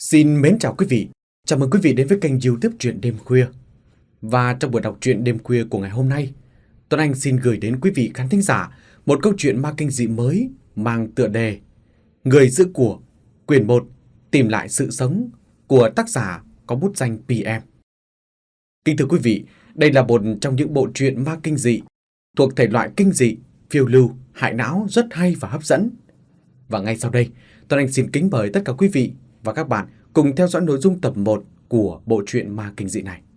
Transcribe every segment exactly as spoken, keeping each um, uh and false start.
Xin mến chào quý vị, chào mừng quý vị đến với kênh YouTube Truyện Đêm Khuya. Và trong buổi đọc truyện đêm khuya của ngày hôm nay, Tuấn Anh xin gửi đến quý vị khán thính giả một câu chuyện ma kinh dị mới mang tựa đề Người giữ của, quyển một, tìm lại sự sống của tác giả có bút danh pê em. Kính thưa quý vị, đây là một trong những bộ truyện ma kinh dị thuộc thể loại kinh dị, phiêu lưu, hại não rất hay và hấp dẫn. Và ngay sau đây, Tuấn Anh xin kính mời tất cả quý vị và các bạn cùng theo dõi nội dung tập một của bộ truyện ma kinh dị này.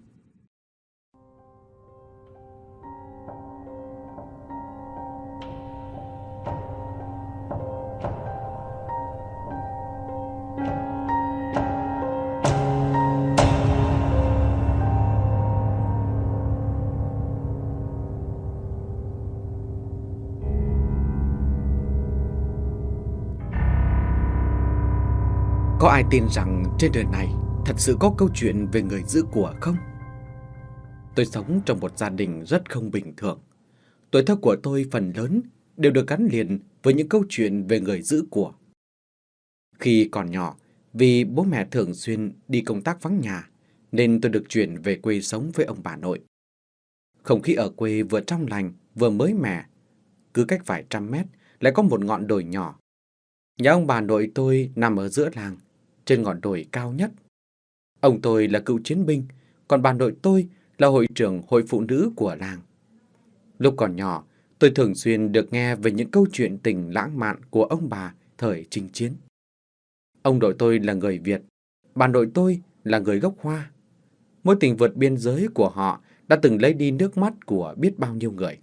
Có ai tin rằng trên đời này thật sự có câu chuyện về người giữ của không? Tôi sống trong một gia đình rất không bình thường. Tuổi thơ của tôi phần lớn đều được gắn liền với những câu chuyện về người giữ của. Khi còn nhỏ, vì bố mẹ thường xuyên đi công tác vắng nhà, nên tôi được chuyển về quê sống với ông bà nội. Không khí ở quê vừa trong lành, vừa mới mẻ. Cứ cách vài trăm mét lại có một ngọn đồi nhỏ. Nhà ông bà nội tôi nằm ở giữa làng, trên ngọn đồi cao nhất. Ông tôi là cựu chiến binh, còn bà nội tôi là hội trưởng hội phụ nữ của làng. Lúc còn nhỏ, tôi thường xuyên được nghe về những câu chuyện tình lãng mạn của ông bà thời chinh chiến. Ông nội tôi là người Việt, bà nội tôi là người gốc Hoa. Mối tình vượt biên giới của họ đã từng lấy đi nước mắt của biết bao nhiêu người.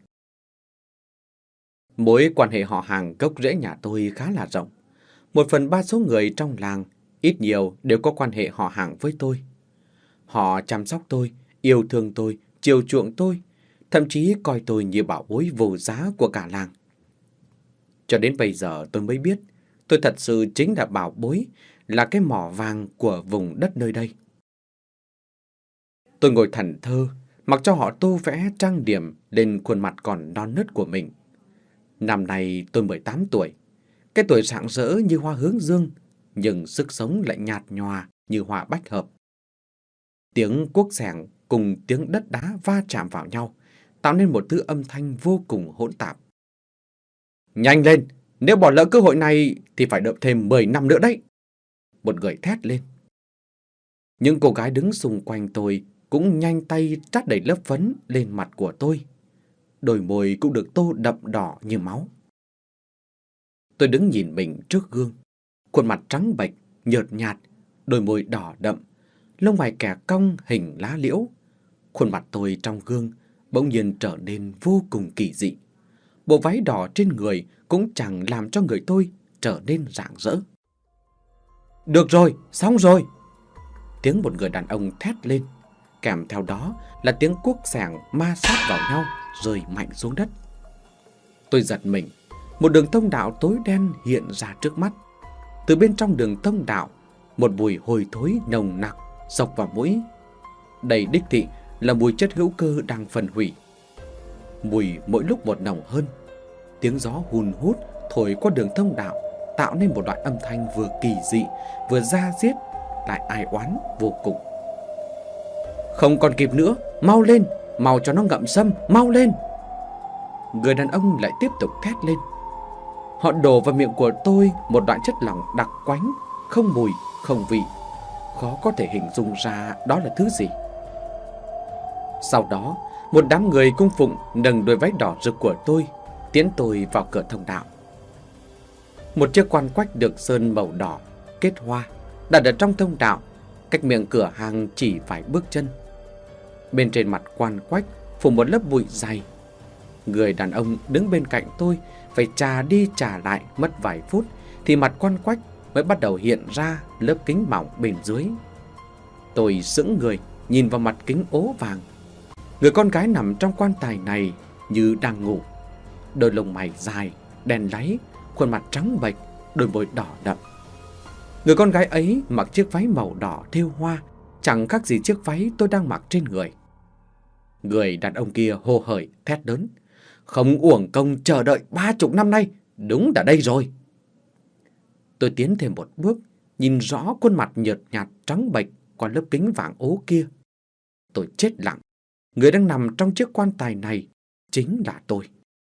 Mối quan hệ họ hàng gốc rễ nhà tôi khá là rộng. Một phần ba số người trong làng ít nhiều đều có quan hệ họ hàng với tôi. Họ chăm sóc tôi, yêu thương tôi, chiều chuộng tôi, thậm chí coi tôi như bảo bối vô giá của cả làng. Cho đến bây giờ tôi mới biết, tôi thật sự chính là bảo bối, là cái mỏ vàng của vùng đất nơi đây. Tôi ngồi thẫn thơ, mặc cho họ tô vẽ trang điểm lên khuôn mặt còn non nớt của mình. Năm nay tôi mười tám tuổi, cái tuổi rạng rỡ như hoa hướng dương, nhưng sức sống lại nhạt nhòa như hoa bách hợp. Tiếng cuốc xẻng cùng tiếng đất đá va chạm vào nhau, tạo nên một thứ âm thanh vô cùng hỗn tạp. Nhanh lên, nếu bỏ lỡ cơ hội này thì phải đợi thêm mười năm nữa đấy. Một người thét lên. Những cô gái đứng xung quanh tôi cũng nhanh tay trát đầy lớp phấn lên mặt của tôi. Đôi môi cũng được tô đậm đỏ như máu. Tôi đứng nhìn mình trước gương, khuôn mặt trắng bệch, nhợt nhạt, đôi môi đỏ đậm, lông mày kẻ cong hình lá liễu. Khuôn mặt tôi trong gương bỗng nhiên trở nên vô cùng kỳ dị. Bộ váy đỏ trên người cũng chẳng làm cho người tôi trở nên rạng rỡ. Được rồi, xong rồi! Tiếng một người đàn ông thét lên, kèm theo đó là tiếng cuốc xẻng ma sát vào nhau rơi mạnh xuống đất. Tôi giật mình, một đường thông đạo tối đen hiện ra trước mắt. Từ bên trong đường thông đạo, một mùi hôi thối nồng nặc xộc vào mũi. Đây đích thị là mùi chất hữu cơ đang phân hủy. Mùi mỗi lúc một nồng hơn. Tiếng gió hun hút thổi qua đường thông đạo, tạo nên một đoạn âm thanh vừa kỳ dị, vừa da diết, lại ai oán vô cùng. Không còn kịp nữa, mau lên, mau cho nó ngậm sâm, mau lên! Người đàn ông lại tiếp tục thét lên. Họ đổ vào miệng của tôi một đoạn chất lỏng đặc quánh, không mùi, không vị. Khó có thể hình dung ra đó là thứ gì. Sau đó, một đám người cung phụng nâng đôi váy đỏ rực của tôi, tiến tôi vào cửa thông đạo. Một chiếc quan quách được sơn màu đỏ, kết hoa, đặt ở trong thông đạo, cách miệng cửa hàng chỉ vài bước chân. Bên trên mặt quan quách phủ một lớp bụi dày. Người đàn ông đứng bên cạnh tôi phải trà đi trà lại mất vài phút thì mặt quan quách mới bắt đầu hiện ra lớp kính mỏng bên dưới. Tôi sững người nhìn vào mặt kính ố vàng. Người con gái nằm trong quan tài này như đang ngủ. Đôi lông mày dài, đen láy, khuôn mặt trắng bệch, đôi môi đỏ đậm. Người con gái ấy mặc chiếc váy màu đỏ thêu hoa, chẳng khác gì chiếc váy tôi đang mặc trên người. Người đàn ông kia hô hởi thét lớn. Không uổng công chờ đợi ba chục năm nay, đúng đã đây rồi. Tôi tiến thêm một bước, nhìn rõ khuôn mặt nhợt nhạt trắng bệch qua lớp kính vàng ố kia. Tôi chết lặng, người đang nằm trong chiếc quan tài này chính là tôi.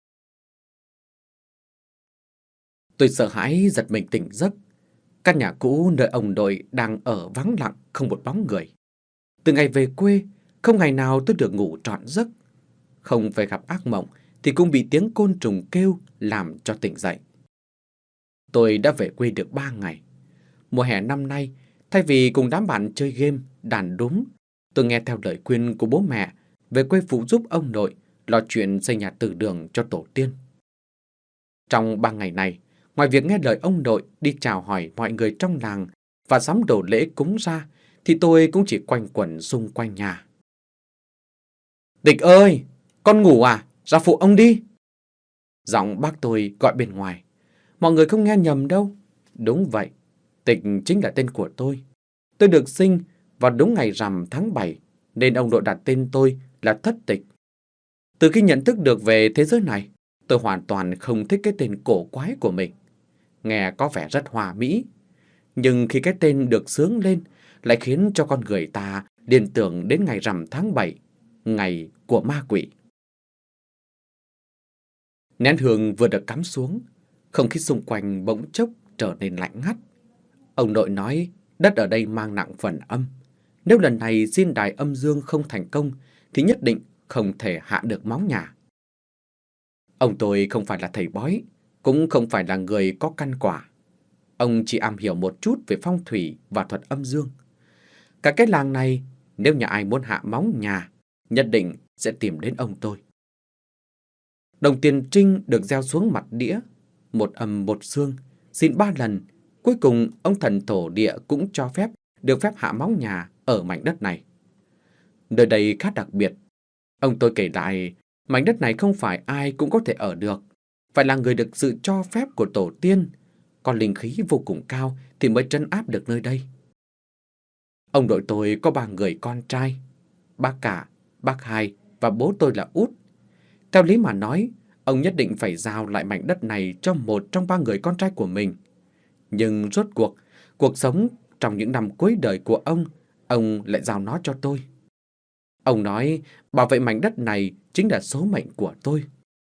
Tôi sợ hãi giật mình tỉnh giấc. Căn nhà cũ nơi ông nội đang ở vắng lặng, không một bóng người. Từ ngày về quê, không ngày nào tôi được ngủ trọn giấc. Không phải gặp ác mộng thì cũng bị tiếng côn trùng kêu làm cho tỉnh dậy. Tôi đã về quê được ba ngày. Mùa hè năm nay, thay vì cùng đám bạn chơi game, đàn đúm, tôi nghe theo lời khuyên của bố mẹ về quê phụ giúp ông nội lo chuyện xây nhà từ đường cho tổ tiên. Trong ba ngày này, ngoài việc nghe lời ông nội đi chào hỏi mọi người trong làng và sắm đồ lễ cúng ra, thì tôi cũng chỉ quanh quẩn xung quanh nhà. Tịch ơi, con ngủ à? Ra phụ ông đi. Giọng bác tôi gọi bên ngoài. Mọi người không nghe nhầm đâu. Đúng vậy, Tịch chính là tên của tôi. Tôi được sinh vào đúng ngày rằm tháng bảy, nên ông nội đặt tên tôi là Thất Tịch. Từ khi nhận thức được về thế giới này, tôi hoàn toàn không thích cái tên cổ quái của mình. Nghe có vẻ rất hòa mỹ, nhưng khi cái tên được xướng lên lại khiến cho con người ta liên tưởng đến ngày rằm tháng bảy, ngày của ma quỷ. Nén hương vừa được cắm xuống, không khí xung quanh bỗng chốc trở nên lạnh ngắt. Ông nội nói đất ở đây mang nặng phần âm. Nếu lần này diên đài âm dương không thành công thì nhất định không thể hạ được móng nhà. Ông tôi không phải là thầy bói, cũng không phải là người có căn quả. Ông chỉ am hiểu một chút về phong thủy và thuật âm dương. Cả cái làng này, nếu nhà ai muốn hạ móng nhà, nhất định sẽ tìm đến ông tôi. Đồng tiền trinh được gieo xuống mặt đĩa, một âm một xương, xin ba lần. Cuối cùng, ông thần thổ địa cũng cho phép được phép hạ móng nhà ở mảnh đất này. Nơi đây khá đặc biệt. Ông tôi kể lại, mảnh đất này không phải ai cũng có thể ở được, phải là người được sự cho phép của tổ tiên, còn linh khí vô cùng cao thì mới trấn áp được nơi đây. Ông nội tôi có ba người con trai, bác cả, bác hai và bố tôi là út. Theo lý mà nói, ông nhất định phải giao lại mảnh đất này cho một trong ba người con trai của mình. Nhưng rốt cuộc, cuộc sống trong những năm cuối đời của ông, ông lại giao nó cho tôi. Ông nói bảo vệ mảnh đất này chính là số mệnh của tôi.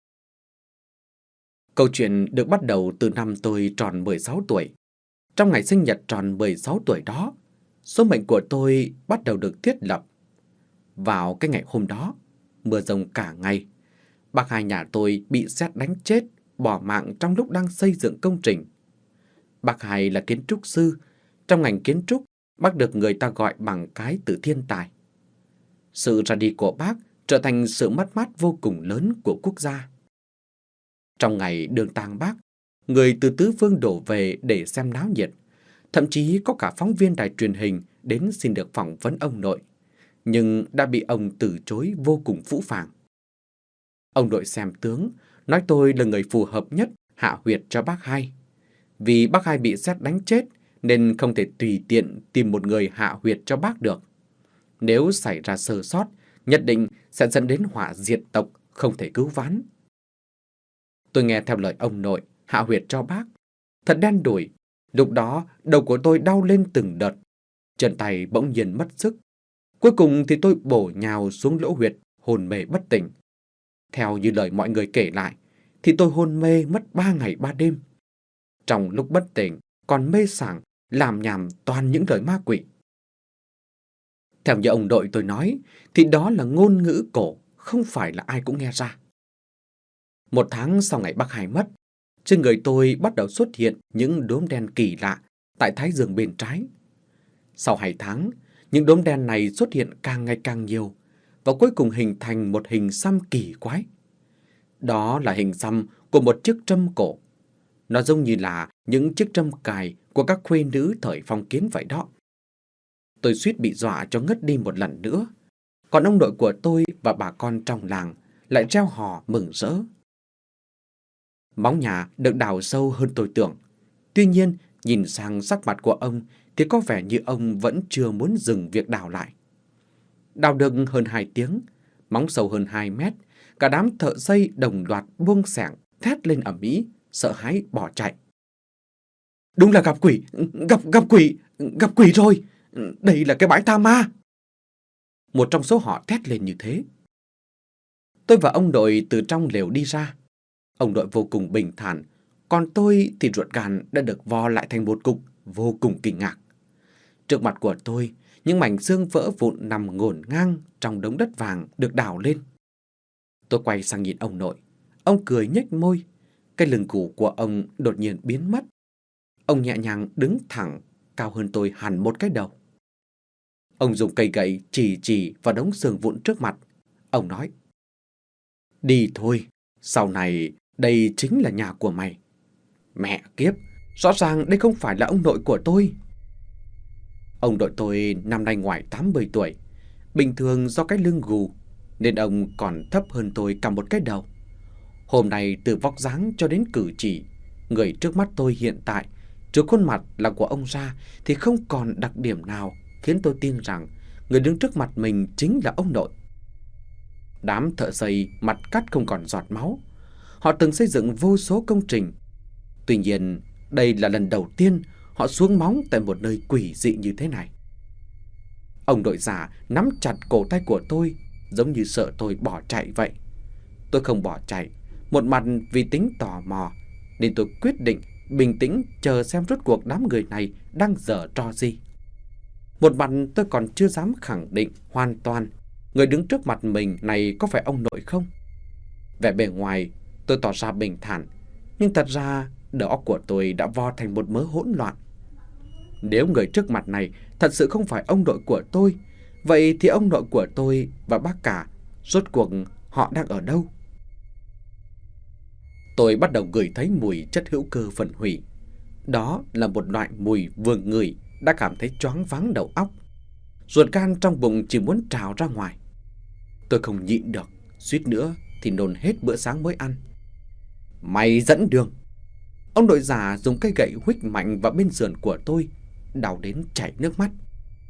Câu chuyện được bắt đầu từ năm tôi tròn mười sáu tuổi. Trong ngày sinh nhật tròn mười sáu tuổi đó, số mệnh của tôi bắt đầu được thiết lập. Vào cái ngày hôm đó, mưa rông cả ngày. Bác hai nhà tôi bị sét đánh chết, bỏ mạng trong lúc đang xây dựng công trình. Bác hai là kiến trúc sư. Trong ngành kiến trúc, bác được người ta gọi bằng cái từ thiên tài. Sự ra đi của bác trở thành sự mất mát vô cùng lớn của quốc gia. Trong ngày đường tang bác, người từ tứ phương đổ về để xem náo nhiệt. Thậm chí có cả phóng viên đài truyền hình đến xin được phỏng vấn ông nội, nhưng đã bị ông từ chối vô cùng phũ phàng. Ông nội xem tướng, nói tôi là người phù hợp nhất hạ huyệt cho bác hai. Vì bác hai bị sét đánh chết nên không thể tùy tiện tìm một người hạ huyệt cho bác được. Nếu xảy ra sơ sót, nhất định sẽ dẫn đến họa diệt tộc, không thể cứu vãn. Tôi nghe theo lời ông nội, hạ huyệt cho bác. Thật đen đủi, lúc đó đầu của tôi đau lên từng đợt. Chân tay bỗng nhiên mất sức. Cuối cùng thì tôi bổ nhào xuống lỗ huyệt, hôn mê bất tỉnh. Theo như lời mọi người kể lại, thì tôi hôn mê mất ba ngày ba đêm. Trong lúc bất tỉnh, còn mê sảng, làm nhảm toàn những lời ma quỷ. Theo như ông nội tôi nói, thì đó là ngôn ngữ cổ, không phải là ai cũng nghe ra. Một tháng sau ngày bác hai mất, trên người tôi bắt đầu xuất hiện những đốm đen kỳ lạ tại thái dương bên trái. Sau hai tháng, những đốm đen này xuất hiện càng ngày càng nhiều và cuối cùng hình thành một hình xăm kỳ quái. Đó là hình xăm của một chiếc trâm cổ. Nó giống như là những chiếc trâm cài của các khuê nữ thời phong kiến vậy đó. Tôi suýt bị dọa cho ngất đi một lần nữa. Còn ông nội của tôi và bà con trong làng lại reo hò mừng rỡ. Móng nhà được đào sâu hơn tôi tưởng. Tuy nhiên, nhìn sang sắc mặt của ông thì có vẻ như ông vẫn chưa muốn dừng việc đào lại. Đào được hơn hai tiếng, móng sâu hơn hai mét, cả đám thợ xây đồng loạt buông xẻng, thét lên ầm ĩ, sợ hãi bỏ chạy. đúng là gặp quỷ, gặp gặp quỷ, gặp quỷ rồi. Đây là cái bãi tha ma. Một trong số họ thét lên như thế. Tôi và ông đội từ trong lều đi ra. Ông đội vô cùng bình thản, còn tôi thì ruột gan đã được vo lại thành một cục, vô cùng kinh ngạc. Trước mặt của tôi, những mảnh xương vỡ vụn nằm ngổn ngang trong đống đất vàng được đào lên. Tôi quay sang nhìn ông nội. Ông cười nhếch môi. Cái lưng củ của ông đột nhiên biến mất. Ông nhẹ nhàng đứng thẳng, cao hơn tôi hẳn một cái đầu. Ông dùng cây gậy chỉ chỉ vào đống xương vụn trước mặt. Ông nói: đi thôi, sau này đây chính là nhà của mày. Mẹ kiếp, rõ ràng đây không phải là ông nội của tôi. Ông nội tôi năm nay ngoài tám mươi tuổi. Bình thường do cái lưng gù nên ông còn thấp hơn tôi cả một cái đầu. Hôm nay từ vóc dáng cho đến cử chỉ, người trước mắt tôi hiện tại, trừ khuôn mặt là của ông ra, thì không còn đặc điểm nào khiến tôi tin rằng người đứng trước mặt mình chính là ông nội. Đám thợ xây mặt cắt không còn giọt máu. Họ từng xây dựng vô số công trình. Tuy nhiên, đây là lần đầu tiên họ xuống móng tại một nơi quỷ dị như thế này. Ông đội già nắm chặt cổ tay của tôi, giống như sợ tôi bỏ chạy vậy. Tôi không bỏ chạy, một mặt vì tính tò mò, nên tôi quyết định bình tĩnh chờ xem rốt cuộc đám người này đang giở trò gì. Một mặt tôi còn chưa dám khẳng định hoàn toàn người đứng trước mặt mình này có phải ông nội không. Vẻ bề ngoài tôi tỏ ra bình thản, nhưng thật ra đầu óc của tôi đã vo thành một mớ hỗn loạn. Nếu người trước mặt này thật sự không phải ông nội của tôi, vậy thì ông nội của tôi và bác cả, rốt cuộc họ đang ở đâu? Tôi bắt đầu ngửi thấy mùi chất hữu cơ phân hủy. Đó là một loại mùi vừa ngửi đã cảm thấy choáng váng đầu óc. Ruột gan trong bụng chỉ muốn trào ra ngoài. Tôi không nhịn được, suýt nữa thì nôn hết bữa sáng mới ăn. Mày dẫn đường. Ông đội già dùng cây gậy huých mạnh vào bên sườn của tôi, đau đến chảy nước mắt.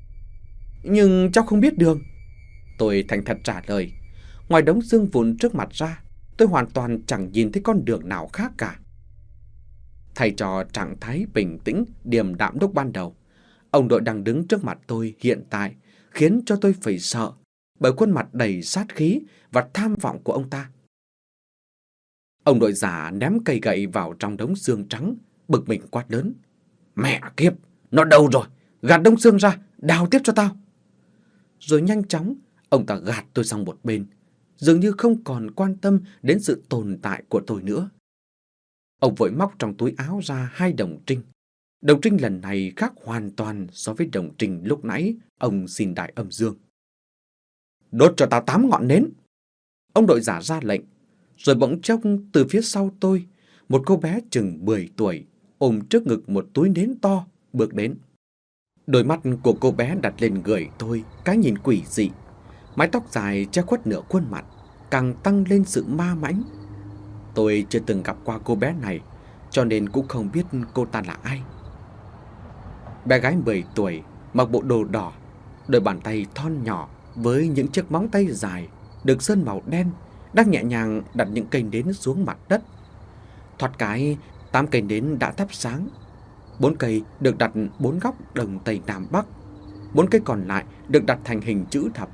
Nhưng cháu không biết đường. Tôi thành thật trả lời. Ngoài đống xương vụn trước mặt ra, tôi hoàn toàn chẳng nhìn thấy con đường nào khác cả. Thay cho trạng thái bình tĩnh, điềm đạm lúc ban đầu, ông đội đang đứng trước mặt tôi hiện tại khiến cho tôi phải sợ bởi khuôn mặt đầy sát khí và tham vọng của ông ta. Ông đội già ném cây gậy vào trong đống xương trắng, bực mình quát lớn. Mẹ kiếp, nó đâu rồi? Gạt đống xương ra, đào tiếp cho tao. Rồi nhanh chóng, ông ta gạt tôi sang một bên, dường như không còn quan tâm đến sự tồn tại của tôi nữa. Ông vội móc trong túi áo ra hai đồng trinh. Đồng trinh lần này khác hoàn toàn so với đồng trinh lúc nãy ông xin đại âm dương. Đốt cho tao tám ngọn nến. Ông đội giả ra lệnh. Rồi bỗng chốc từ phía sau tôi, một cô bé chừng mười tuổi ôm trước ngực một túi nến to bước đến. Đôi mắt của cô bé đặt lên người tôi cái nhìn quỷ dị. Mái tóc dài che khuất nửa khuôn mặt, càng tăng lên sự ma mãnh. Tôi chưa từng gặp qua cô bé này, cho nên cũng không biết cô ta là ai. Bé gái mười tuổi, mặc bộ đồ đỏ, đôi bàn tay thon nhỏ với những chiếc móng tay dài được sơn màu đen, đang nhẹ nhàng đặt những cây nến xuống mặt đất. Thoạt cái, tám cây nến đã thắp sáng. Bốn cây được đặt bốn góc đông tây nam bắc, bốn cây còn lại được đặt thành hình chữ thập.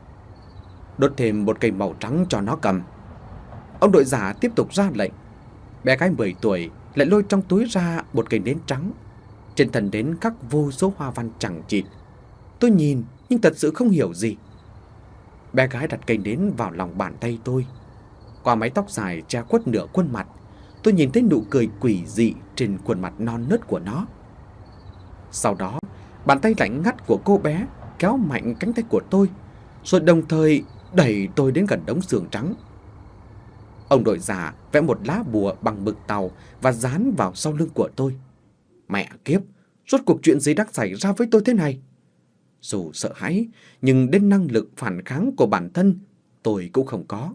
Đốt thêm một cây màu trắng cho nó cầm. Ông đội giả tiếp tục ra lệnh. Bé gái mười tuổi lại lôi trong túi ra một cây nến trắng. Trên thân nến khắc vô số hoa văn chằng chịt. Tôi nhìn nhưng thật sự không hiểu gì. Bé gái đặt cây nến vào lòng bàn tay tôi. Qua mái tóc dài che khuất nửa khuôn mặt, tôi nhìn thấy nụ cười quỷ dị trên khuôn mặt non nớt của nó. Sau đó, bàn tay lạnh ngắt của cô bé kéo mạnh cánh tay của tôi, rồi đồng thời đẩy tôi đến gần đống xương trắng. Ông đội già vẽ một lá bùa bằng mực tàu và dán vào sau lưng của tôi. Mẹ kiếp, rốt cuộc chuyện gì đang xảy ra với tôi thế này? Dù sợ hãi, nhưng đến năng lực phản kháng của bản thân tôi cũng không có.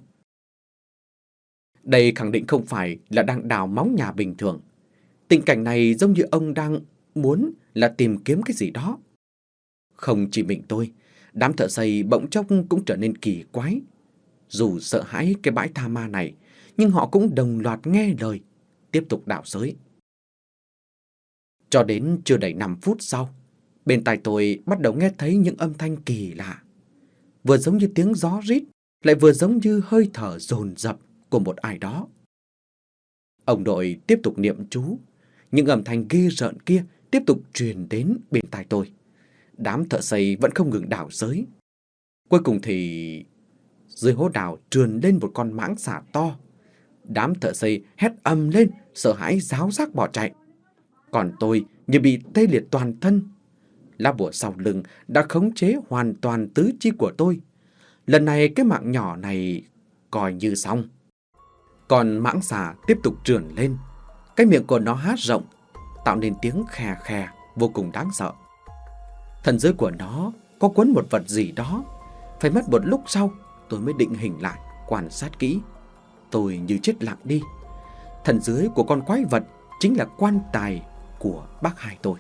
Đây khẳng định không phải là đang đào móng nhà bình thường. Tình cảnh này giống như ông đang muốn là tìm kiếm cái gì đó. Không chỉ mình tôi, đám thợ xây bỗng chốc cũng trở nên kỳ quái. Dù sợ hãi cái bãi tha ma này, nhưng họ cũng đồng loạt nghe lời, tiếp tục đào xới. Cho đến chưa đầy năm phút sau, bên tai tôi bắt đầu nghe thấy những âm thanh kỳ lạ. Vừa giống như tiếng gió rít, lại vừa giống như hơi thở dồn dập của một ai đó. Ông đội tiếp tục niệm chú. Những âm thanh ghê rợn kia tiếp tục truyền đến bên tai tôi. Đám thợ xây vẫn không ngừng đào xới. Cuối cùng thì dưới hố đào trườn lên một con mãng xà to. Đám thợ xây hét ầm lên, sợ hãi ráo rác bỏ chạy. Còn tôi như bị tê liệt toàn thân. Lá bùa sau lưng đã khống chế hoàn toàn tứ chi của tôi. Lần này cái mạng nhỏ này coi như xong. Còn mãng xà tiếp tục trườn lên. Cái miệng của nó há rộng, tạo nên tiếng khè khè vô cùng đáng sợ. Thân dưới của nó có quấn một vật gì đó. Phải mất một lúc sau tôi mới định hình lại, quan sát kỹ. Tôi như chết lặng đi. Thân dưới của con quái vật chính là quan tài của bác hai tôi.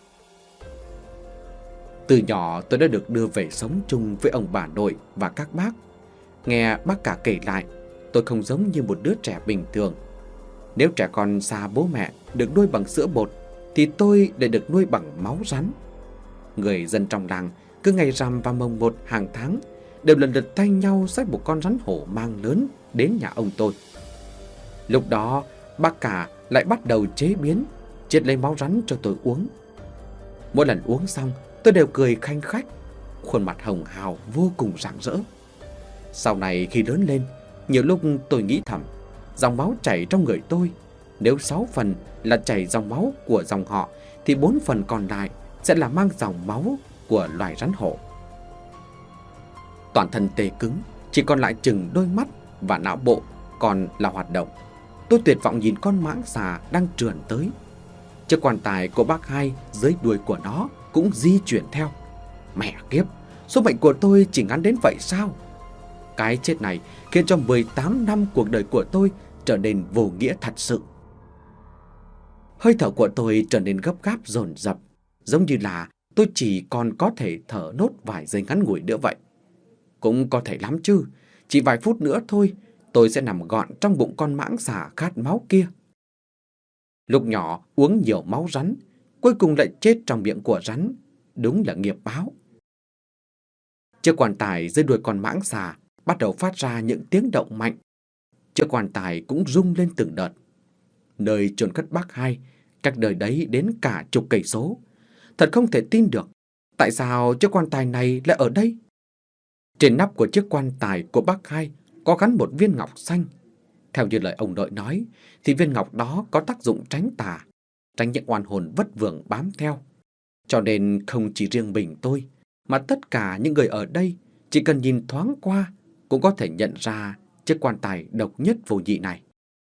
Từ nhỏ tôi đã được đưa về sống chung với ông bà nội và các bác. Nghe bác cả kể lại, tôi không giống như một đứa trẻ bình thường. Nếu trẻ con xa bố mẹ được nuôi bằng sữa bột, thì tôi lại được nuôi bằng máu rắn. Người dân trong làng cứ ngày rằm và mồng một hàng tháng đều lần lượt thay nhau xách một con rắn hổ mang lớn đến nhà ông tôi. Lúc đó bác cả lại bắt đầu chế biến, chiết lấy máu rắn cho tôi uống. Mỗi lần uống xong tôi đều cười khanh khách, khuôn mặt hồng hào vô cùng rạng rỡ. Sau này khi lớn lên, nhiều lúc tôi nghĩ thầm, dòng máu chảy trong người tôi, nếu sáu phần là chảy dòng máu của dòng họ, thì bốn phần còn lại sẽ là mang dòng máu của loài rắn hổ. Toàn thân tê cứng, chỉ còn lại chừng đôi mắt và não bộ còn là hoạt động. Tôi tuyệt vọng nhìn con mãng xà đang trườn tới. Chiếc quan tài của bác hai dưới đuôi của nó cũng di chuyển theo. Mẹ kiếp, số mệnh của tôi chỉ ngắn đến vậy sao? Cái chết này khiến cho mười tám năm cuộc đời của tôi trở nên vô nghĩa thật sự. Hơi thở của tôi trở nên gấp gáp dồn dập, giống như là tôi chỉ còn có thể thở nốt vài giây ngắn ngủi nữa vậy. Cũng có thể lắm chứ, chỉ vài phút nữa thôi, tôi sẽ nằm gọn trong bụng con mãng xà khát máu kia. Lúc nhỏ uống nhiều máu rắn, cuối cùng lại chết trong miệng của rắn, đúng là nghiệp báo. Chiếc quan tài dưới đuôi con mãng xà bắt đầu phát ra những tiếng động mạnh. Chiếc quan tài cũng rung lên từng đợt. Nơi chôn cất bác hai, cách đời đấy đến cả chục cây số. Thật không thể tin được, tại sao chiếc quan tài này lại ở đây? Trên nắp của chiếc quan tài của bác hai có gắn một viên ngọc xanh. Theo như lời ông nội nói, thì viên ngọc đó có tác dụng tránh tà, tránh những oan hồn vất vưởng bám theo. Cho nên không chỉ riêng mình tôi, mà tất cả những người ở đây chỉ cần nhìn thoáng qua cũng có thể nhận ra chiếc quan tài độc nhất vô nhị này.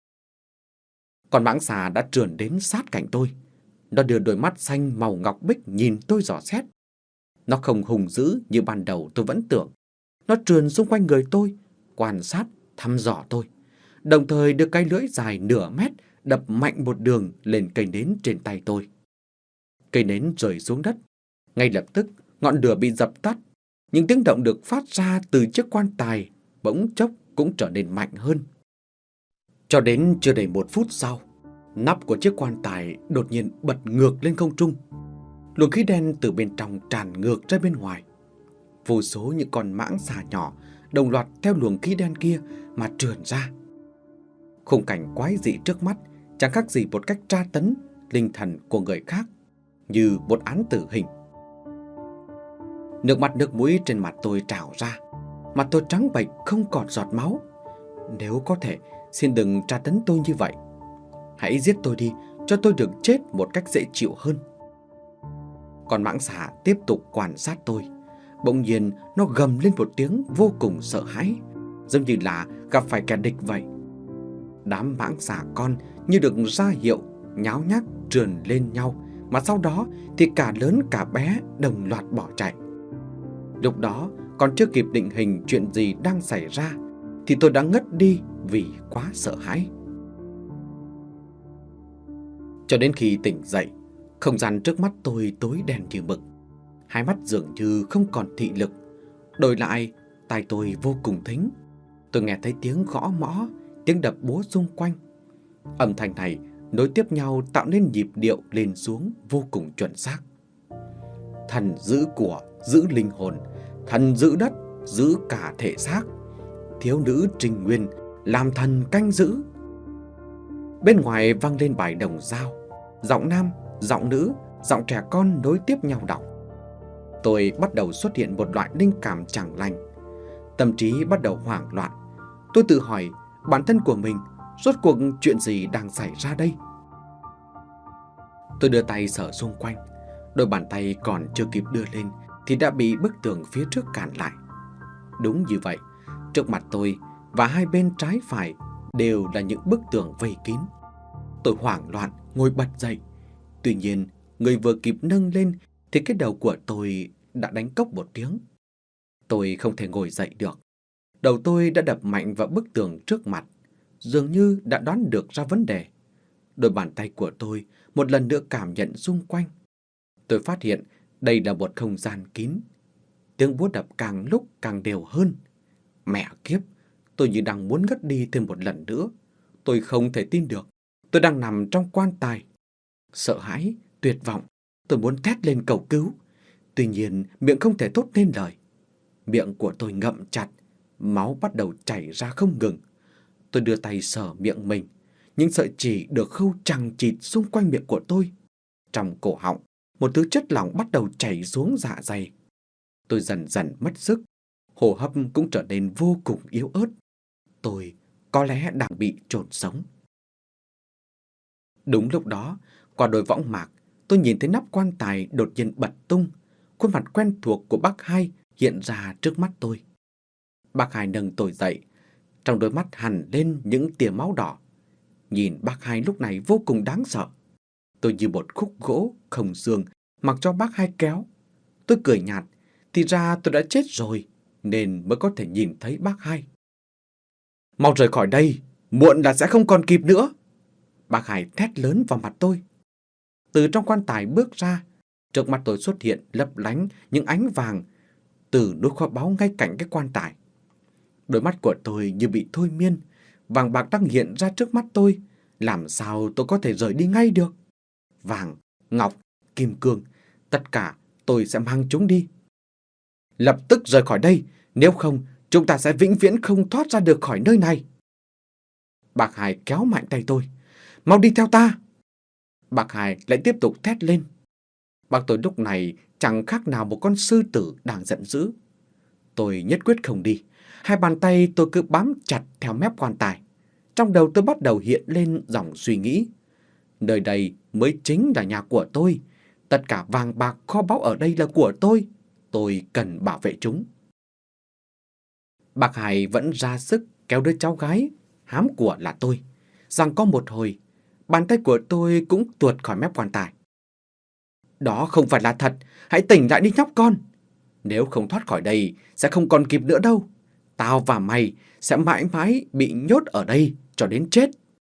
Con mãng xà đã trườn đến sát cạnh tôi. Nó đưa đôi mắt xanh màu ngọc bích nhìn tôi dò xét. Nó không hung dữ như ban đầu tôi vẫn tưởng. Nó trườn xung quanh người tôi, quan sát, thăm dò tôi, đồng thời đưa cái lưỡi dài nửa mét đập mạnh một đường lên cây nến trên tay tôi. Cây nến rơi xuống đất. Ngay lập tức, ngọn lửa bị dập tắt. Những tiếng động được phát ra từ chiếc quan tài bỗng chốc cũng trở nên mạnh hơn. Cho đến chưa đầy một phút sau, nắp của chiếc quan tài đột nhiên bật ngược lên không trung. Luồng khí đen từ bên trong tràn ngược ra bên ngoài. Vô số những con mãng xà nhỏ đồng loạt theo luồng khí đen kia mà trườn ra. Khung cảnh quái dị trước mắt chẳng khác gì một cách tra tấn linh thần của người khác, như một án tử hình. Nước mắt nước mũi trên mặt tôi trào ra, mặt tôi trắng bệch không còn giọt máu. Nếu có thể, xin đừng tra tấn tôi như vậy. Hãy giết tôi đi, cho tôi được chết một cách dễ chịu hơn. Con mãng xà tiếp tục quan sát tôi. Bỗng nhiên nó gầm lên một tiếng vô cùng sợ hãi, giống như là gặp phải kẻ địch vậy. Đám mãng xà con như được ra hiệu, nháo nhác trườn lên nhau, mà sau đó thì cả lớn cả bé đồng loạt bỏ chạy. Lúc đó còn chưa kịp định hình chuyện gì đang xảy ra, thì tôi đã ngất đi vì quá sợ hãi. Cho đến khi tỉnh dậy, không gian trước mắt tôi tối đen như mực. Hai mắt dường như không còn thị lực. Đổi lại, tai tôi vô cùng thính. Tôi nghe thấy tiếng gõ mõ, tiếng đập búa xung quanh. Âm thanh này nối tiếp nhau tạo nên nhịp điệu lên xuống vô cùng chuẩn xác. Thần giữ của, giữ linh hồn, thần giữ đất, giữ cả thể xác. Thiếu nữ Trinh Nguyên, làm thần canh giữ. Bên ngoài vang lên bài đồng dao, giọng nam, giọng nữ, giọng trẻ con nối tiếp nhau đọc. Tôi bắt đầu xuất hiện một loại linh cảm chẳng lành. Tâm trí bắt đầu hoảng loạn. Tôi tự hỏi bản thân của mình, rốt cuộc chuyện gì đang xảy ra đây? Tôi đưa tay sờ xung quanh. Đôi bàn tay còn chưa kịp đưa lên thì đã bị bức tường phía trước cản lại. Đúng như vậy, trước mặt tôi và hai bên trái phải đều là những bức tường vây kín. Tôi hoảng loạn ngồi bật dậy. Tuy nhiên, người vừa kịp nâng lên thì cái đầu của tôi đã đánh cốc một tiếng. Tôi không thể ngồi dậy được. Đầu tôi đã đập mạnh vào bức tường trước mặt, dường như đã đoán được ra vấn đề. Đôi bàn tay của tôi một lần nữa cảm nhận xung quanh. Tôi phát hiện đây là một không gian kín. Tiếng búa đập càng lúc càng đều hơn. Mẹ kiếp, tôi như đang muốn ngất đi thêm một lần nữa. Tôi không thể tin được. Tôi đang nằm trong quan tài. Sợ hãi, tuyệt vọng, tôi muốn thét lên cầu cứu. Tuy nhiên, miệng không thể thốt nên lời. Miệng của tôi ngậm chặt, máu bắt đầu chảy ra không ngừng. Tôi đưa tay sờ miệng mình, những sợi chỉ được khâu chằng chịt xung quanh miệng của tôi. Trong cổ họng, một thứ chất lỏng bắt đầu chảy xuống dạ dày. Tôi dần dần mất sức, hô hấp cũng trở nên vô cùng yếu ớt. Tôi có lẽ đang bị chôn sống. Đúng lúc đó, qua đôi võng mạc, tôi nhìn thấy nắp quan tài đột nhiên bật tung. Khuôn mặt quen thuộc của bác Hai hiện ra trước mắt tôi. Bác Hai nâng tôi dậy, trong đôi mắt hằn lên những tia máu đỏ. Nhìn bác Hai lúc này vô cùng đáng sợ. Tôi như một khúc gỗ không xương, mặc cho bác Hai kéo. Tôi cười nhạt, thì ra tôi đã chết rồi, nên mới có thể nhìn thấy bác Hai. Mau rời khỏi đây, muộn là sẽ không còn kịp nữa. Bác Hai thét lớn vào mặt tôi. Từ trong quan tài bước ra, trước mặt tôi xuất hiện lấp lánh những ánh vàng từ núi kho báu ngay cạnh cái quan tài. Đôi mắt của tôi như bị thôi miên, vàng bạc đang hiện ra trước mắt tôi. Làm sao tôi có thể rời đi ngay được? Vàng, ngọc, kim cương, tất cả tôi sẽ mang chúng đi. Lập tức rời khỏi đây, nếu không chúng ta sẽ vĩnh viễn không thoát ra được khỏi nơi này. Bác Hai kéo mạnh tay tôi. Mau đi theo ta. Bác Hai lại tiếp tục thét lên. Bác tôi lúc này chẳng khác nào một con sư tử đang giận dữ. Tôi nhất quyết không đi. Hai bàn tay tôi cứ bám chặt theo mép quan tài. Trong đầu tôi bắt đầu hiện lên dòng suy nghĩ. Nơi đây mới chính là nhà của tôi. Tất cả vàng bạc kho báu ở đây là của tôi. Tôi cần bảo vệ chúng. Bác Hai vẫn ra sức kéo đứa cháu gái hám của là tôi. Rằng có một hồi, bàn tay của tôi cũng tuột khỏi mép quan tài. Đó không phải là thật. Hãy tỉnh lại đi nhóc con. Nếu không thoát khỏi đây sẽ không còn kịp nữa đâu. Tao và mày sẽ mãi mãi bị nhốt ở đây cho đến chết.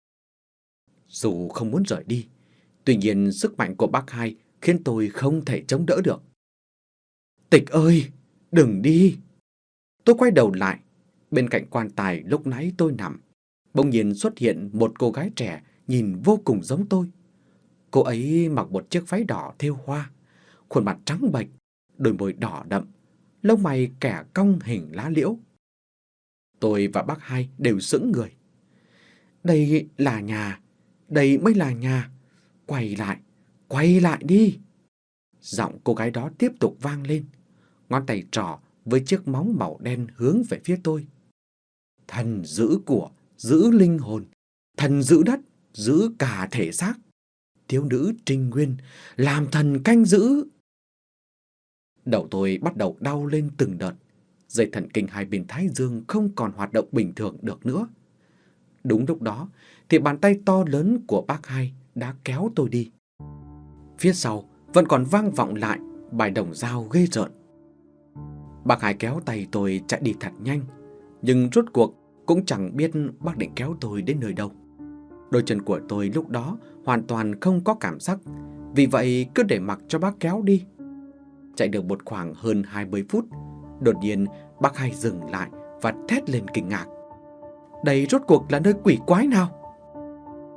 Dù không muốn rời đi, tuy nhiên sức mạnh của bác Hai khiến tôi không thể chống đỡ được. Tịch ơi, đừng đi. Tôi quay đầu lại. Bên cạnh quan tài lúc nãy tôi nằm, bỗng nhiên xuất hiện một cô gái trẻ nhìn vô cùng giống tôi. Cô ấy mặc một chiếc váy đỏ thêu hoa, khuôn mặt trắng bệch, đôi môi đỏ đậm, lông mày kẻ cong hình lá liễu. Tôi và bác Hai đều sững người. Đây là nhà, đây mới là nhà. Quay lại, quay lại đi. Giọng cô gái đó tiếp tục vang lên. Ngón tay trỏ với chiếc móng màu đen hướng về phía tôi. Thần giữ của, giữ linh hồn. Thần giữ đất, giữ cả thể xác. Thiếu nữ Trinh Nguyên, làm thần canh giữ. Đầu tôi bắt đầu đau lên từng đợt. Dây thần kinh hai bên thái dương không còn hoạt động bình thường được nữa. Đúng lúc đó thì bàn tay to lớn của bác Hai đã kéo tôi đi. Phía sau vẫn còn vang vọng lại bài đồng dao ghê rợn. Bác Hai kéo tay tôi chạy đi thật nhanh, nhưng rốt cuộc cũng chẳng biết bác định kéo tôi đến nơi đâu. Đôi chân của tôi lúc đó hoàn toàn không có cảm giác, vì vậy cứ để mặc cho bác kéo đi. Chạy được một khoảng hơn hai mươi phút, đột nhiên bác Hai dừng lại và thét lên kinh ngạc. Đây rốt cuộc là nơi quỷ quái nào?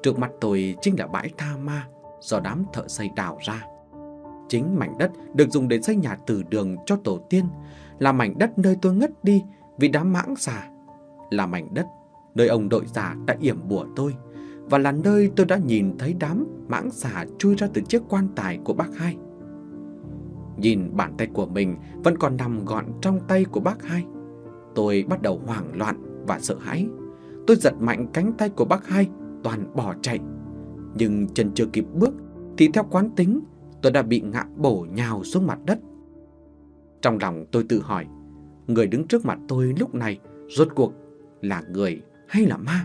Trước mặt tôi chính là bãi tha ma do đám thợ xây đào ra. Chính mảnh đất được dùng để xây nhà từ đường cho tổ tiên, là mảnh đất nơi tôi ngất đi vì đám mãng xà, là mảnh đất nơi ông đội già đã yểm bùa tôi, và là nơi tôi đã nhìn thấy đám mãng xà chui ra từ chiếc quan tài của bác Hai. Nhìn bàn tay của mình vẫn còn nằm gọn trong tay của bác Hai, tôi bắt đầu hoảng loạn và sợ hãi. Tôi giật mạnh cánh tay của bác Hai, toàn bỏ chạy. Nhưng chân chưa kịp bước thì theo quán tính, tôi đã bị ngã bổ nhào xuống mặt đất. Trong lòng tôi tự hỏi, người đứng trước mặt tôi lúc này rốt cuộc là người hay là ma?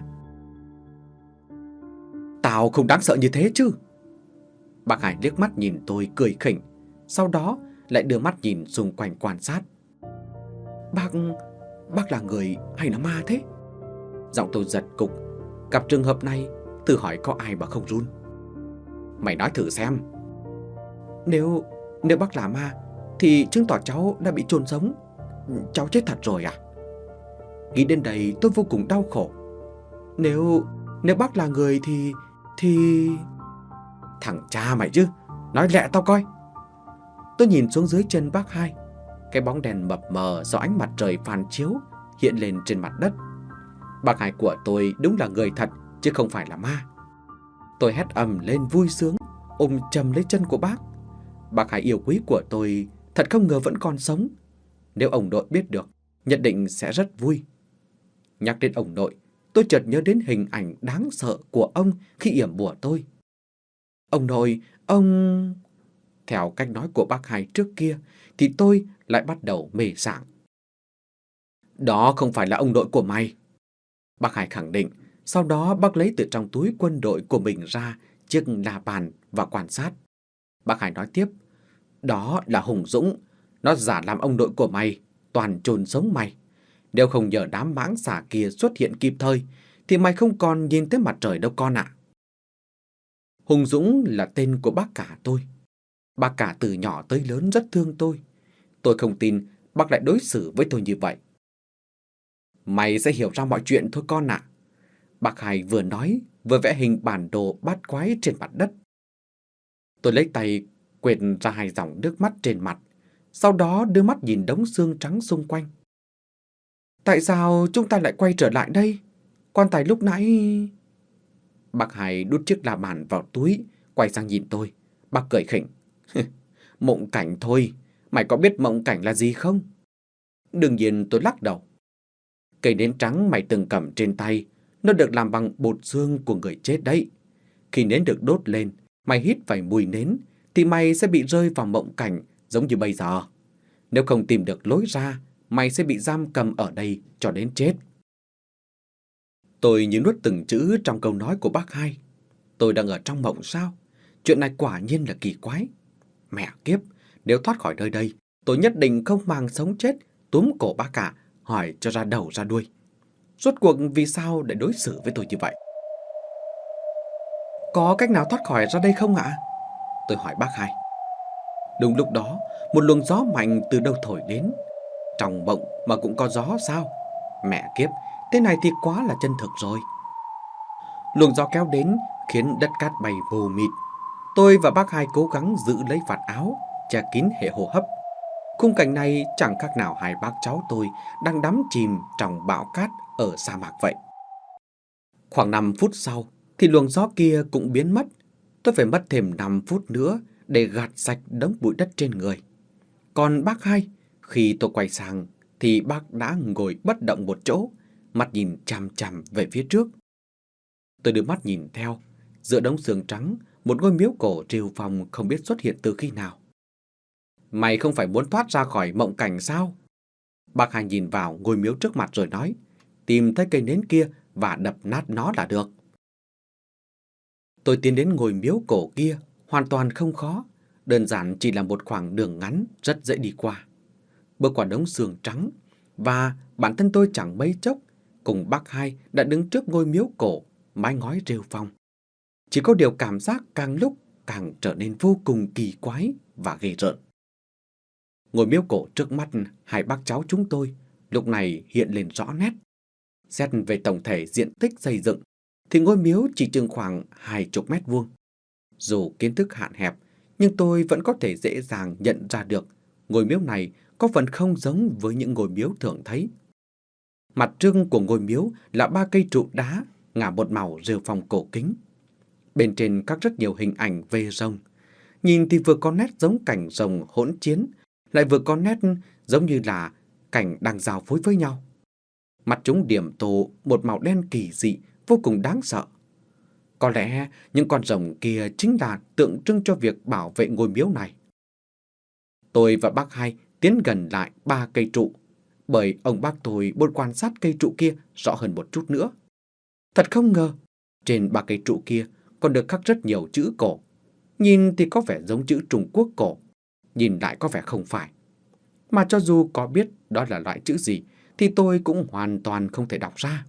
Tao không đáng sợ như thế chứ? Bác Hai liếc mắt nhìn tôi cười khỉnh, sau đó lại đưa mắt nhìn xung quanh quan sát. Bác... bác là người hay là ma thế? Giọng tôi giật cục. Gặp trường hợp này, thử hỏi có ai mà không run. Mày nói thử xem. Nếu... nếu bác là ma thì chứng tỏ cháu đã bị chôn sống. Cháu chết thật rồi à? Nghĩ đến đây tôi vô cùng đau khổ. Nếu... nếu bác là người thì... thì... Thằng cha mày chứ, nói lẹ tao coi. Tôi nhìn xuống dưới chân bác Hai. Cái bóng đèn mập mờ do ánh mặt trời phản chiếu hiện lên trên mặt đất. Bác Hai của tôi đúng là người thật, chứ không phải là ma. Tôi hét ầm lên vui sướng, ôm chầm lấy chân của bác. Bác Hai yêu quý của tôi thật không ngờ vẫn còn sống. Nếu ông nội biết được, nhất định sẽ rất vui. Nhắc đến ông nội, tôi chợt nhớ đến hình ảnh đáng sợ của ông khi yểm bùa tôi. Ông nội, ông... Theo cách nói của bác Hai trước kia thì tôi lại bắt đầu mê sảng. Đó không phải là ông nội của mày. Bác Hai khẳng định. Sau đó bác lấy từ trong túi quân đội của mình ra chiếc la bàn và quan sát. Bác Hai nói tiếp. Đó là Hùng Dũng. Nó giả làm ông nội của mày, toàn chôn sống mày. Nếu không nhờ đám mãng xà kia xuất hiện kịp thời thì mày không còn nhìn thấy mặt trời đâu con ạ. Hùng Dũng là tên của bác cả tôi. Bác cả từ nhỏ tới lớn rất thương tôi. Tôi không tin bác lại đối xử với tôi như vậy. Mày sẽ hiểu ra mọi chuyện thôi con ạ. Bác Hai vừa nói vừa vẽ hình bản đồ bát quái trên mặt đất. Tôi lấy tay quệt ra hai dòng nước mắt trên mặt, sau đó đưa mắt nhìn đống xương trắng xung quanh. Tại sao chúng ta lại quay trở lại đây? Quan tài lúc nãy... Bác Hai đút chiếc la bàn vào túi, quay sang nhìn tôi. Bác cười khỉnh. Mộng cảnh thôi, mày có biết mộng cảnh là gì không? Đương nhiên tôi lắc đầu. Cây nến trắng mày từng cầm trên tay, nó được làm bằng bột xương của người chết đấy. Khi nến được đốt lên, mày hít phải mùi nến, thì mày sẽ bị rơi vào mộng cảnh giống như bây giờ. Nếu không tìm được lối ra, mày sẽ bị giam cầm ở đây cho đến chết. Tôi như nuốt từng chữ trong câu nói của bác Hai. Tôi đang ở trong mộng sao? Chuyện này quả nhiên là kỳ quái. Mẹ kiếp, nếu thoát khỏi nơi đây, tôi nhất định không màng sống chết, túm cổ bác cả, hỏi cho ra đầu ra đuôi. Rốt cuộc vì sao để đối xử với tôi như vậy? Có cách nào thoát khỏi ra đây không ạ? Tôi hỏi bác Hai. Đúng lúc đó, một luồng gió mạnh từ đâu thổi đến. Trong mộng mà cũng có gió sao? Mẹ kiếp, thế này thì quá là chân thực rồi. Luồng gió kéo đến khiến đất cát bay mù mịt. Tôi và bác Hai cố gắng giữ lấy vạt áo, che kín hệ hô hấp. Khung cảnh này chẳng khác nào hai bác cháu tôi đang đắm chìm trong bão cát ở sa mạc vậy. Khoảng năm phút sau thì luồng gió kia cũng biến mất. Tôi phải mất thêm năm phút nữa để gạt sạch đống bụi đất trên người. Còn bác Hai, khi tôi quay sang thì bác đã ngồi bất động một chỗ, mắt nhìn chằm chằm về phía trước. Tôi đưa mắt nhìn theo, giữa đống xương trắng, một ngôi miếu cổ triều phong không biết xuất hiện từ khi nào. Mày không phải muốn thoát ra khỏi mộng cảnh sao? Bác Hai nhìn vào ngôi miếu trước mặt rồi nói, tìm thấy cây nến kia và đập nát nó là được. Tôi tiến đến ngôi miếu cổ kia, hoàn toàn không khó, đơn giản chỉ là một khoảng đường ngắn rất dễ đi qua. Bước qua đống xương trắng, và bản thân tôi chẳng mấy chốc cùng bác Hai đã đứng trước ngôi miếu cổ, mái ngói rêu phong. Chỉ có điều cảm giác càng lúc càng trở nên vô cùng kỳ quái và ghê rợn. Ngôi miếu cổ trước mắt hai bác cháu chúng tôi lúc này hiện lên rõ nét. Xét về tổng thể diện tích xây dựng thì ngôi miếu chỉ chừng khoảng hai chục mét vuông. Dù kiến thức hạn hẹp, nhưng tôi vẫn có thể dễ dàng nhận ra được ngôi miếu này có phần không giống với những ngôi miếu thường thấy. Mặt trưng của ngôi miếu là ba cây trụ đá ngả một màu rêu phong cổ kính. Bên trên khắc rất nhiều hình ảnh về rồng. Nhìn thì vừa có nét giống cảnh rồng hỗn chiến, lại vừa có nét giống như là cảnh đang giao phối với nhau. Mặt chúng điểm tô một màu đen kỳ dị, vô cùng đáng sợ. Có lẽ những con rồng kia chính là tượng trưng cho việc bảo vệ ngôi miếu này. Tôi và bác Hai tiến gần lại ba cây trụ, bởi ông bác tôi muốn quan sát cây trụ kia rõ hơn một chút nữa. Thật không ngờ, trên ba cây trụ kia còn được khắc rất nhiều chữ cổ. Nhìn thì có vẻ giống chữ Trung Quốc cổ, nhìn lại có vẻ không phải. Mà cho dù có biết đó là loại chữ gì, thì tôi cũng hoàn toàn không thể đọc ra.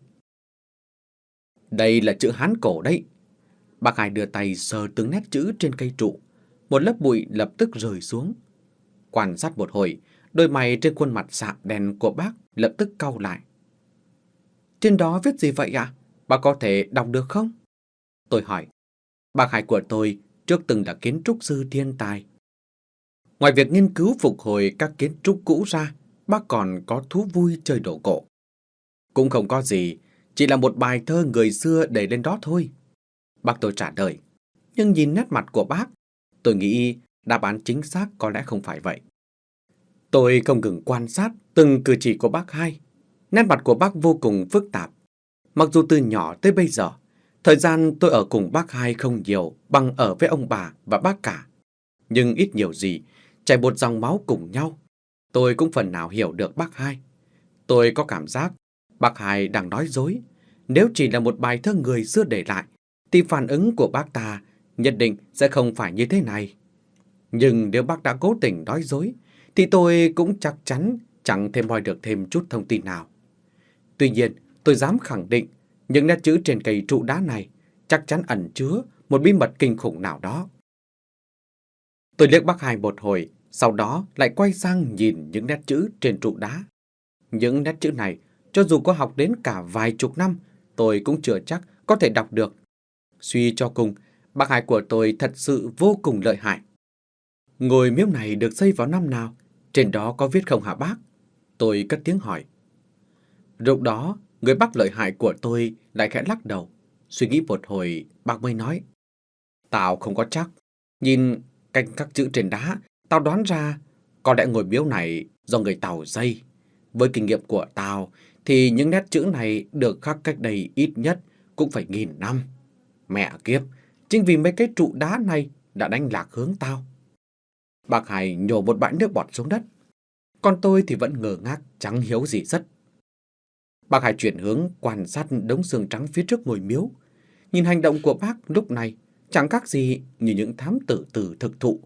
Đây là chữ Hán cổ đấy. Bác Hai đưa tay sờ từng nét chữ trên cây trụ. Một lớp bụi lập tức rơi xuống. Quan sát một hồi, đôi mày trên khuôn mặt sạm đen của bác lập tức cau lại. Trên đó viết gì vậy ạ? Bác có thể đọc được không? Tôi hỏi. Bác Hai của tôi trước từng là kiến trúc sư thiên tài. Ngoài việc nghiên cứu phục hồi các kiến trúc cũ ra, bác còn có thú vui chơi đồ cổ. Cũng không có gì, chỉ là một bài thơ người xưa để lên đó thôi. Bác tôi trả lời. Nhưng nhìn nét mặt của bác, tôi nghĩ đáp án chính xác có lẽ không phải vậy. Tôi không ngừng quan sát từng cử chỉ của bác Hai. Nét mặt của bác vô cùng phức tạp. Mặc dù từ nhỏ tới bây giờ, thời gian tôi ở cùng bác Hai không nhiều bằng ở với ông bà và bác cả. Nhưng ít nhiều gì, chảy một dòng máu cùng nhau, tôi cũng phần nào hiểu được bác Hai. Tôi có cảm giác bác Hai đang nói dối. Nếu chỉ là một bài thơ người xưa để lại, thì phản ứng của bác ta nhất định sẽ không phải như thế này. Nhưng nếu bác đã cố tình nói dối, thì tôi cũng chắc chắn chẳng thể moi được thêm chút thông tin nào. Tuy nhiên, tôi dám khẳng định những nét chữ trên cây trụ đá này chắc chắn ẩn chứa một bí mật kinh khủng nào đó. Tôi liếc bác Hai một hồi, sau đó lại quay sang nhìn những nét chữ trên trụ đá. Những nét chữ này, cho dù có học đến cả vài chục năm, tôi cũng chưa chắc có thể đọc được. Suy cho cùng, bác Hai của tôi thật sự vô cùng lợi hại. Ngôi miếu này được xây vào năm nào? Trên đó có viết không hả bác? Tôi cất tiếng hỏi. Lúc đó, người bác lợi hại của tôi lại khẽ lắc đầu. Suy nghĩ một hồi, bác mới nói. Tao không có chắc. Nhìn cạnh các chữ trên đá, tao đoán ra có lẽ ngôi miếu này do người Tàu xây. Với kinh nghiệm của tao, thì những nét chữ này được khắc cách đây ít nhất cũng phải nghìn năm. Mẹ kiếp, chính vì mấy cái trụ đá này đã đánh lạc hướng tao. Bác Hai nhổ một bãi nước bọt xuống đất. Còn tôi thì vẫn ngơ ngác, chẳng hiểu gì rất. Bác Hai chuyển hướng quan sát đống xương trắng phía trước ngôi miếu. Nhìn hành động của bác lúc này chẳng khác gì như những thám tử tử thực thụ.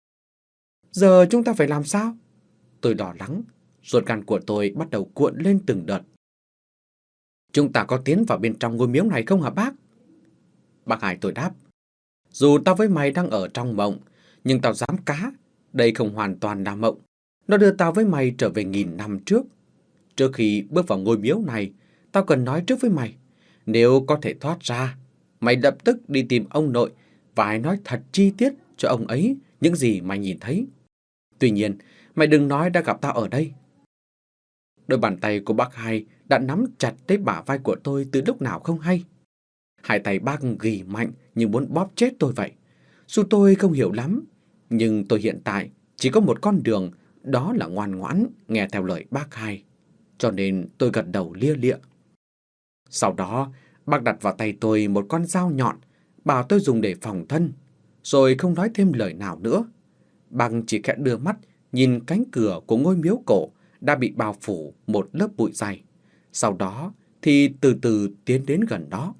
Giờ chúng ta phải làm sao? Tôi lo lắng, ruột gan của tôi bắt đầu cuộn lên từng đợt. Chúng ta có tiến vào bên trong ngôi miếu này không hả bác? Bác Hai tôi đáp. Dù tao với mày đang ở trong mộng, nhưng tao dám cá, đây không hoàn toàn là mộng. Nó đưa tao với mày trở về nghìn năm trước. Trước khi bước vào ngôi miếu này, tao cần nói trước với mày. Nếu có thể thoát ra, mày lập tức đi tìm ông nội và hãy nói thật chi tiết cho ông ấy những gì mày nhìn thấy. Tuy nhiên, mày đừng nói đã gặp tao ở đây. Đôi bàn tay của bác Hai đã nắm chặt lấy bả vai của tôi từ lúc nào không hay. Hai tay bác ghì mạnh như muốn bóp chết tôi vậy. Dù tôi không hiểu lắm, nhưng tôi hiện tại chỉ có một con đường, đó là ngoan ngoãn nghe theo lời bác Hai. Cho nên tôi gật đầu lia lịa. Sau đó, bác đặt vào tay tôi một con dao nhọn, bảo tôi dùng để phòng thân, rồi không nói thêm lời nào nữa. Bác chỉ khẽ đưa mắt nhìn cánh cửa của ngôi miếu cổ đã bị bao phủ một lớp bụi dày. Sau đó thì từ từ tiến đến gần đó.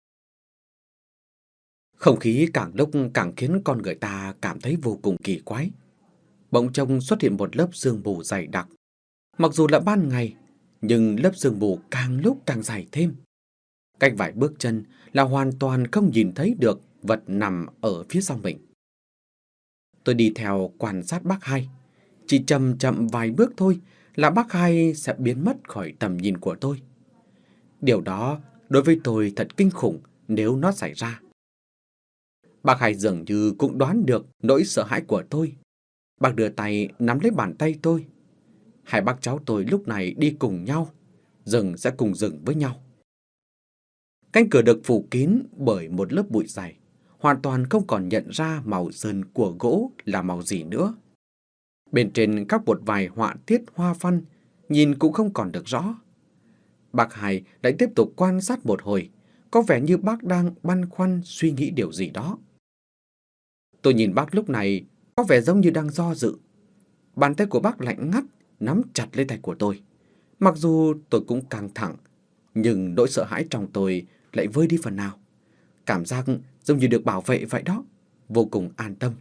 Không khí càng lúc càng khiến con người ta cảm thấy vô cùng kỳ quái. Bỗng trông xuất hiện một lớp sương mù dày đặc. Mặc dù là ban ngày, nhưng lớp sương mù càng lúc càng dày thêm. Cách vài bước chân là hoàn toàn không nhìn thấy được vật nằm ở phía sau mình. Tôi đi theo quan sát bác Hai. Chỉ chậm chậm vài bước thôi là bác Hai sẽ biến mất khỏi tầm nhìn của tôi. Điều đó đối với tôi thật kinh khủng nếu nó xảy ra. Bác Hai dường như cũng đoán được nỗi sợ hãi của tôi. Bác đưa tay nắm lấy bàn tay tôi. Hai bác cháu tôi lúc này đi cùng nhau, rừng sẽ cùng rừng với nhau. Cánh cửa được phủ kín bởi một lớp bụi dày, hoàn toàn không còn nhận ra màu sơn của gỗ là màu gì nữa. Bên trên các một vài họa tiết hoa văn, nhìn cũng không còn được rõ. Bác Hai lại tiếp tục quan sát một hồi, có vẻ như bác đang băn khoăn suy nghĩ điều gì đó. Tôi nhìn bác lúc này có vẻ giống như đang do dự. Bàn tay của bác lạnh ngắt, nắm chặt lấy tay của tôi. Mặc dù tôi cũng căng thẳng, nhưng nỗi sợ hãi trong tôi lại vơi đi phần nào. Cảm giác giống như được bảo vệ vậy đó, vô cùng an tâm.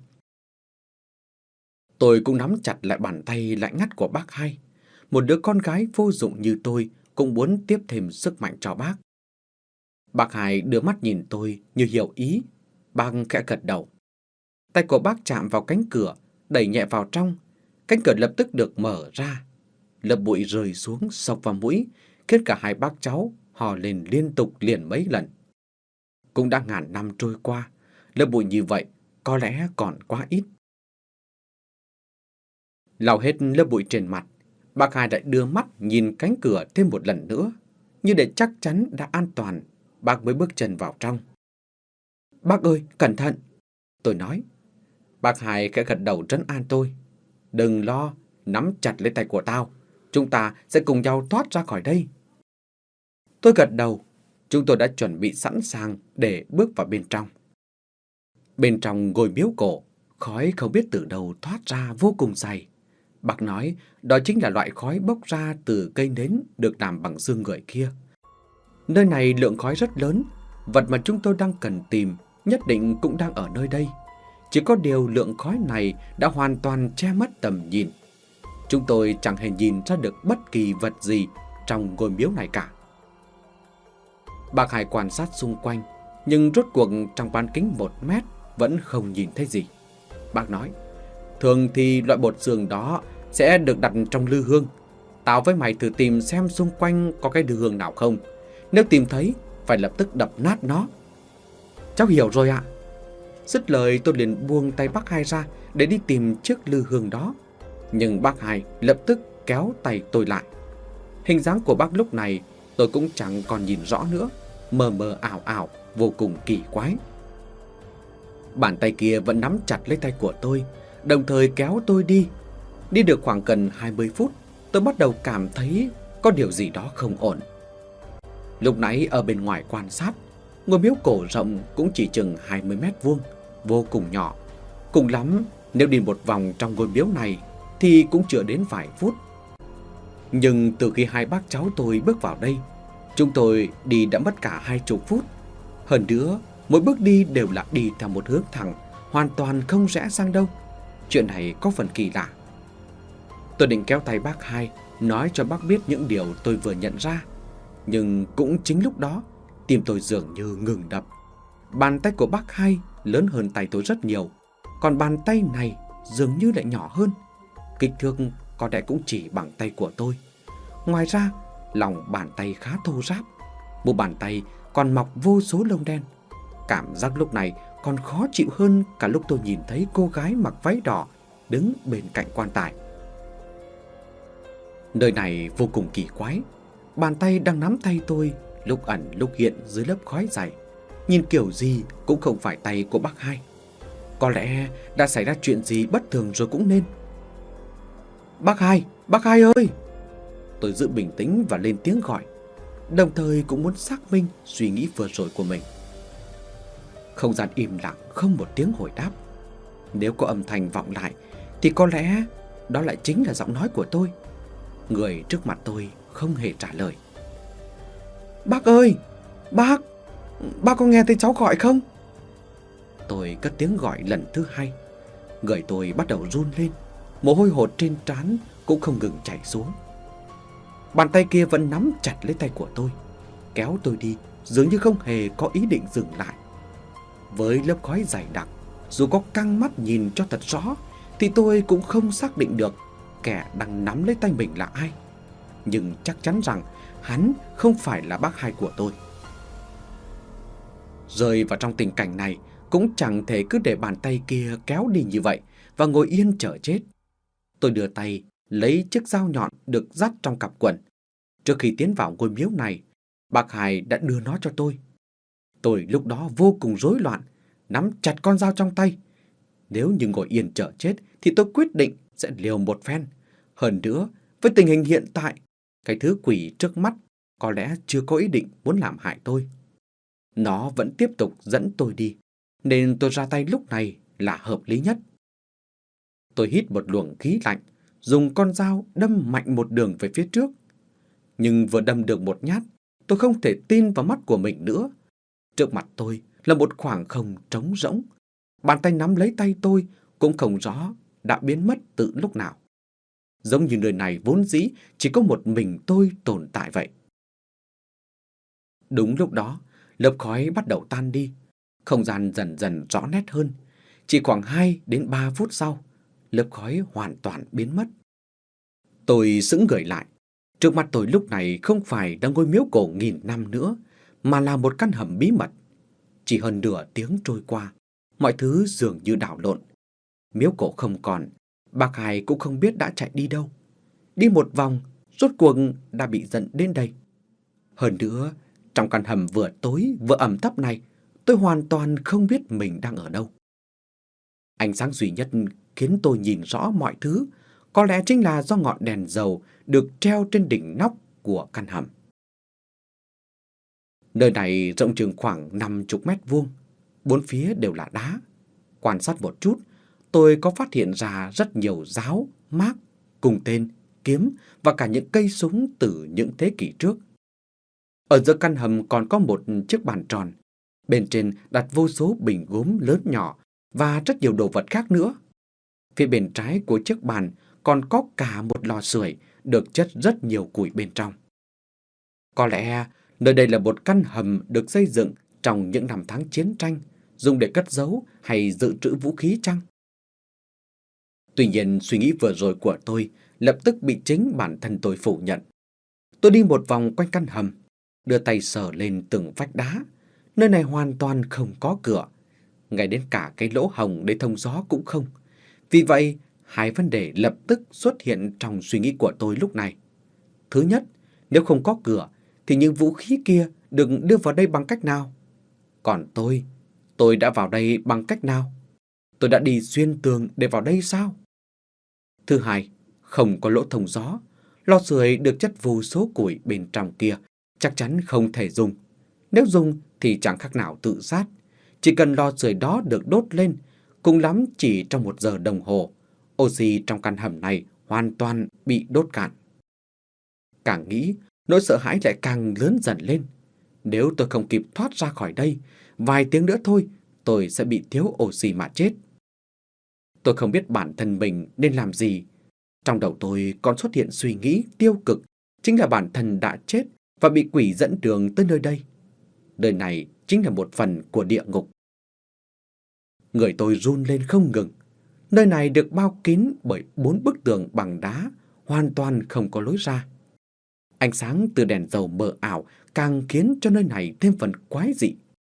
Tôi cũng nắm chặt lại bàn tay lạnh ngắt của bác Hai. Một đứa con gái vô dụng như tôi cũng muốn tiếp thêm sức mạnh cho bác. Bác Hai đưa mắt nhìn tôi như hiểu ý. Bác khẽ gật đầu. Tay của bác chạm vào cánh cửa, đẩy nhẹ vào trong. Cánh cửa lập tức được mở ra. Lớp bụi rơi xuống xộc vào mũi, khiến cả hai bác cháu hò lên liên tục liền mấy lần. Cũng đã ngàn năm trôi qua, lớp bụi như vậy có lẽ còn quá ít. Lau hết lớp bụi trên mặt, bác Hai lại đưa mắt nhìn cánh cửa thêm một lần nữa, như để chắc chắn đã an toàn, bác mới bước chân vào trong. Bác ơi, cẩn thận! Tôi nói. Bác Hai khẽ gật đầu trấn an tôi. Đừng lo, nắm chặt lấy tay của tao. Chúng ta sẽ cùng nhau thoát ra khỏi đây. Tôi gật đầu. Chúng tôi đã chuẩn bị sẵn sàng để bước vào bên trong. Bên trong ngôi miếu cổ, khói không biết từ đâu thoát ra vô cùng dày. Bác nói đó chính là loại khói bốc ra từ cây nến được làm bằng xương người kia. Nơi này lượng khói rất lớn, vật mà chúng tôi đang cần tìm nhất định cũng đang ở nơi đây. Chỉ có điều lượng khói này đã hoàn toàn che mất tầm nhìn. Chúng tôi chẳng hề nhìn ra được bất kỳ vật gì trong ngôi miếu này cả. Bác Hai quan sát xung quanh, nhưng rốt cuộc trong bán kính một mét vẫn không nhìn thấy gì. Bác nói, thường thì loại bột xương đó sẽ được đặt trong lư hương. Tao với mày thử tìm xem xung quanh có cái lư hương nào không. Nếu tìm thấy, phải lập tức đập nát nó. Cháu hiểu rồi ạ. Dứt lời tôi liền buông tay bác Hai ra để đi tìm chiếc lư hương đó. Nhưng bác Hai lập tức kéo tay tôi lại. Hình dáng của bác lúc này tôi cũng chẳng còn nhìn rõ nữa, mờ mờ ảo ảo, vô cùng kỳ quái. Bàn tay kia vẫn nắm chặt lấy tay của tôi, đồng thời kéo tôi đi. Đi được khoảng gần hai mươi phút, tôi bắt đầu cảm thấy có điều gì đó không ổn. Lúc nãy ở bên ngoài quan sát, ngôi miếu cổ rộng cũng chỉ chừng hai mươi mét vuông, vô cùng nhỏ. Cùng lắm, nếu đi một vòng trong ngôi miếu này thì cũng chưa đến vài phút. Nhưng từ khi hai bác cháu tôi bước vào đây, chúng tôi đi đã mất cả hai chục phút. Hơn nữa, mỗi bước đi đều là đi theo một hướng thẳng, hoàn toàn không rẽ sang đâu. Chuyện này có phần kỳ lạ. Tôi định kéo tay bác Hai, nói cho bác biết những điều tôi vừa nhận ra. Nhưng cũng chính lúc đó, tim tôi dường như ngừng đập. Bàn tay của bác Hai lớn hơn tay tôi rất nhiều, còn bàn tay này dường như lại nhỏ hơn. Kích thước có lẽ cũng chỉ bằng tay của tôi. Ngoài ra, lòng bàn tay khá thô ráp. Một bàn tay còn mọc vô số lông đen. Cảm giác lúc này còn khó chịu hơn cả lúc tôi nhìn thấy cô gái mặc váy đỏ đứng bên cạnh quan tài. Nơi này vô cùng kỳ quái. Bàn tay đang nắm tay tôi lúc ẩn lúc hiện dưới lớp khói dày. Nhìn kiểu gì cũng không phải tay của bác Hai. Có lẽ đã xảy ra chuyện gì bất thường rồi cũng nên. Bác Hai, bác Hai ơi! Tôi giữ bình tĩnh và lên tiếng gọi, đồng thời cũng muốn xác minh suy nghĩ vừa rồi của mình. Không gian im lặng, không một tiếng hồi đáp. Nếu có âm thanh vọng lại thì có lẽ đó lại chính là giọng nói của tôi. Người trước mặt tôi không hề trả lời. Bác ơi! Bác! Bác có nghe thấy cháu gọi không? Tôi cất tiếng gọi lần thứ hai. Người tôi bắt đầu run lên, mồ hôi hột trên trán cũng không ngừng chảy xuống. Bàn tay kia vẫn nắm chặt lấy tay của tôi, kéo tôi đi dường như không hề có ý định dừng lại. Với lớp khói dày đặc, dù có căng mắt nhìn cho thật rõ thì tôi cũng không xác định được kẻ đang nắm lấy tay mình là ai. Nhưng chắc chắn rằng hắn không phải là bác Hai của tôi. Rơi vào trong tình cảnh này, cũng chẳng thể cứ để bàn tay kia kéo đi như vậy và ngồi yên chờ chết. Tôi đưa tay lấy chiếc dao nhọn được dắt trong cặp quần. Trước khi tiến vào ngôi miếu này, bác Hai đã đưa nó cho tôi. Tôi lúc đó vô cùng rối loạn, nắm chặt con dao trong tay. Nếu như ngồi yên chờ chết thì tôi quyết định sẽ liều một phen. Hơn nữa, với tình hình hiện tại, cái thứ quỷ trước mắt có lẽ chưa có ý định muốn làm hại tôi. Nó vẫn tiếp tục dẫn tôi đi, nên tôi ra tay lúc này là hợp lý nhất. Tôi hít một luồng khí lạnh, dùng con dao đâm mạnh một đường về phía trước. Nhưng vừa đâm được một nhát, tôi không thể tin vào mắt của mình nữa. Trước mặt tôi là một khoảng không trống rỗng. Bàn tay nắm lấy tay tôi cũng không rõ đã biến mất từ lúc nào. Giống như nơi này vốn dĩ chỉ có một mình tôi tồn tại vậy. Đúng lúc đó, lớp khói bắt đầu tan đi. Không gian dần dần rõ nét hơn. Chỉ khoảng hai đến ba phút sau, lớp khói hoàn toàn biến mất. Tôi sững người lại. Trước mặt tôi lúc này không phải là ngôi miếu cổ nghìn năm nữa, mà là một căn hầm bí mật. Chỉ hơn nửa tiếng trôi qua, mọi thứ dường như đảo lộn. Miếu cổ không còn, bác Hai cũng không biết đã chạy đi đâu. Đi một vòng, rốt cuộc đã bị dẫn đến đây. Hơn nữa, trong căn hầm vừa tối vừa ẩm thấp này, tôi hoàn toàn không biết mình đang ở đâu. Ánh sáng duy nhất khiến tôi nhìn rõ mọi thứ, có lẽ chính là do ngọn đèn dầu được treo trên đỉnh nóc của căn hầm. Nơi này rộng chừng khoảng năm mươi mét vuông, bốn phía đều là đá. Quan sát một chút, tôi có phát hiện ra rất nhiều giáo, mác, cung tên, kiếm và cả những cây súng từ những thế kỷ trước. Ở giữa căn hầm còn có một chiếc bàn tròn, bên trên đặt vô số bình gốm lớn nhỏ và rất nhiều đồ vật khác nữa. Phía bên trái của chiếc bàn còn có cả một lò sưởi được chất rất nhiều củi bên trong. Có lẽ nơi đây là một căn hầm được xây dựng trong những năm tháng chiến tranh, dùng để cất giấu hay dự trữ vũ khí chăng? Tuy nhiên, suy nghĩ vừa rồi của tôi lập tức bị chính bản thân tôi phủ nhận. Tôi đi một vòng quanh căn hầm, đưa tay sờ lên từng vách đá. Nơi này hoàn toàn không có cửa, ngay đến cả cái lỗ hổng để thông gió cũng không. Vì vậy, hai vấn đề lập tức xuất hiện trong suy nghĩ của tôi lúc này. Thứ nhất, nếu không có cửa, thì những vũ khí kia được đưa vào đây bằng cách nào? Còn tôi, tôi đã vào đây bằng cách nào? Tôi đã đi xuyên tường để vào đây sao? Thứ hai, không có lỗ thông gió, lò sưởi được chất vô số củi bên trong kia, chắc chắn không thể dùng. Nếu dùng thì chẳng khác nào tự sát. Chỉ cần lò sưởi đó được đốt lên, cùng lắm chỉ trong một giờ đồng hồ, oxy trong căn hầm này hoàn toàn bị đốt cạn. Càng nghĩ, nỗi sợ hãi lại càng lớn dần lên. Nếu tôi không kịp thoát ra khỏi đây, vài tiếng nữa thôi, tôi sẽ bị thiếu oxy mà chết. Tôi không biết bản thân mình nên làm gì. Trong đầu tôi còn xuất hiện suy nghĩ tiêu cực, chính là bản thân đã chết và bị quỷ dẫn đường tới nơi đây. Nơi này chính là một phần của địa ngục. Người tôi run lên không ngừng. Nơi này được bao kín bởi bốn bức tường bằng đá, hoàn toàn không có lối ra. Ánh sáng từ đèn dầu mờ ảo càng khiến cho nơi này thêm phần quái dị.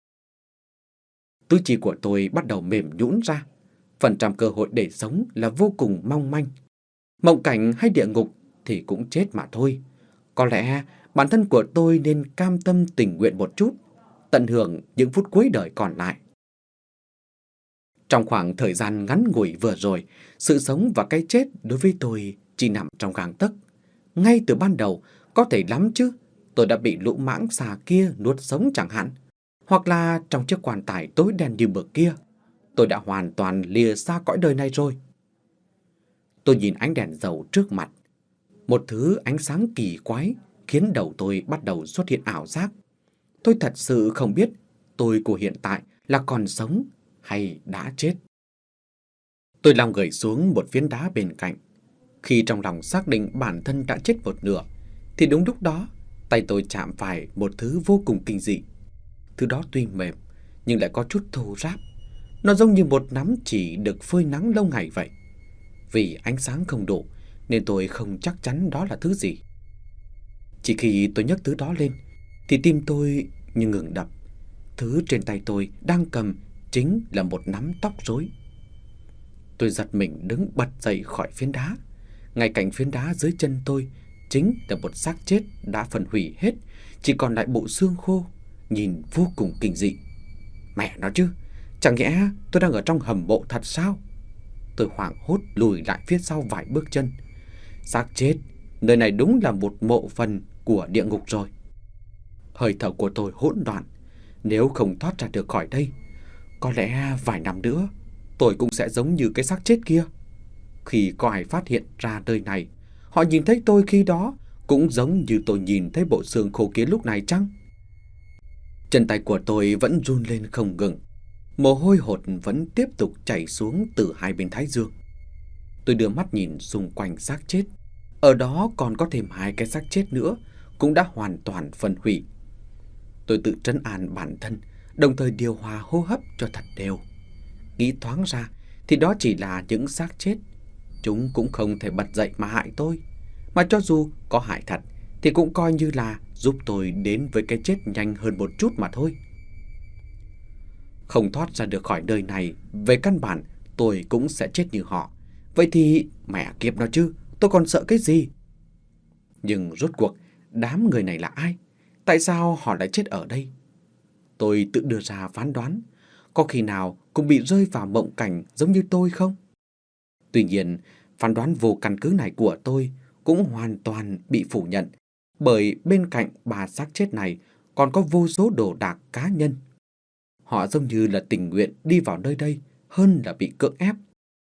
Tứ chi của tôi bắt đầu mềm nhũn ra. Phần trăm cơ hội để sống là vô cùng mong manh. Mộng cảnh hay địa ngục thì cũng chết mà thôi. Có lẽ bản thân của tôi nên cam tâm tình nguyện một chút, tận hưởng những phút cuối đời còn lại. Trong khoảng thời gian ngắn ngủi vừa rồi, sự sống và cái chết đối với tôi chỉ nằm trong gang tấc. Ngay từ ban đầu, có thể lắm chứ, tôi đã bị lũ mãng xà kia nuốt sống chẳng hạn. Hoặc là trong chiếc quan tài tối đen như mực kia, tôi đã hoàn toàn lìa xa cõi đời này rồi. Tôi nhìn ánh đèn dầu trước mặt. Một thứ ánh sáng kỳ quái khiến đầu tôi bắt đầu xuất hiện ảo giác. Tôi thật sự không biết tôi của hiện tại là còn sống hay đã chết. Tôi lao người xuống một phiến đá bên cạnh. Khi trong lòng xác định bản thân đã chết một nửa, thì đúng lúc đó, tay tôi chạm phải một thứ vô cùng kinh dị. Thứ đó tuy mềm, nhưng lại có chút thô ráp. Nó giống như một nắm chỉ được phơi nắng lâu ngày vậy. Vì ánh sáng không đủ, nên tôi không chắc chắn đó là thứ gì. Chỉ khi tôi nhấc thứ đó lên, thì tim tôi như ngừng đập. thứ trên tay tôi đang cầm chính là một nắm tóc rối. Tôi giật mình đứng bật dậy khỏi phiến đá. Ngay cạnh phiến đá dưới chân tôi chính là một xác chết đã phân hủy hết, chỉ còn lại bộ xương khô, nhìn vô cùng kinh dị. Mẹ nó chứ, chẳng nhẽ tôi đang ở trong hầm mộ thật sao? Tôi hoảng hốt lùi lại phía sau vài bước chân. Xác chết, nơi này đúng là một mộ phần của địa ngục rồi. Hơi thở của tôi hỗn loạn. Nếu không thoát ra được khỏi đây, có lẽ vài năm nữa tôi cũng sẽ giống như cái xác chết kia. Khi có ai phát hiện ra nơi này, họ nhìn thấy tôi khi đó cũng giống như tôi nhìn thấy bộ xương khô kia lúc này chăng? Chân tay của tôi vẫn run lên không ngừng. Mồ hôi hột vẫn tiếp tục chảy xuống từ hai bên thái dương. Tôi đưa mắt nhìn xung quanh xác chết. Ở đó còn có thêm hai cái xác chết nữa, cũng đã hoàn toàn phân hủy. Tôi tự trấn an bản thân, đồng thời điều hòa hô hấp cho thật đều. Nghĩ thoáng ra thì đó chỉ là những xác chết. Chúng cũng không thể bật dậy mà hại tôi. Mà cho dù có hại thật thì cũng coi như là giúp tôi đến với cái chết nhanh hơn một chút mà thôi. Không thoát ra được khỏi nơi này, về căn bản tôi cũng sẽ chết như họ. Vậy thì mẹ kiếp nó chứ, tôi còn sợ cái gì? Nhưng rốt cuộc đám người này là ai? Tại sao họ lại chết ở đây? Tôi tự đưa ra phán đoán, có khi nào cũng bị rơi vào mộng cảnh giống như tôi không? Tuy nhiên, phán đoán vô căn cứ này của tôi cũng hoàn toàn bị phủ nhận, bởi bên cạnh ba xác chết này còn có vô số đồ đạc cá nhân. Họ giống như là tình nguyện đi vào nơi đây hơn là bị cưỡng ép.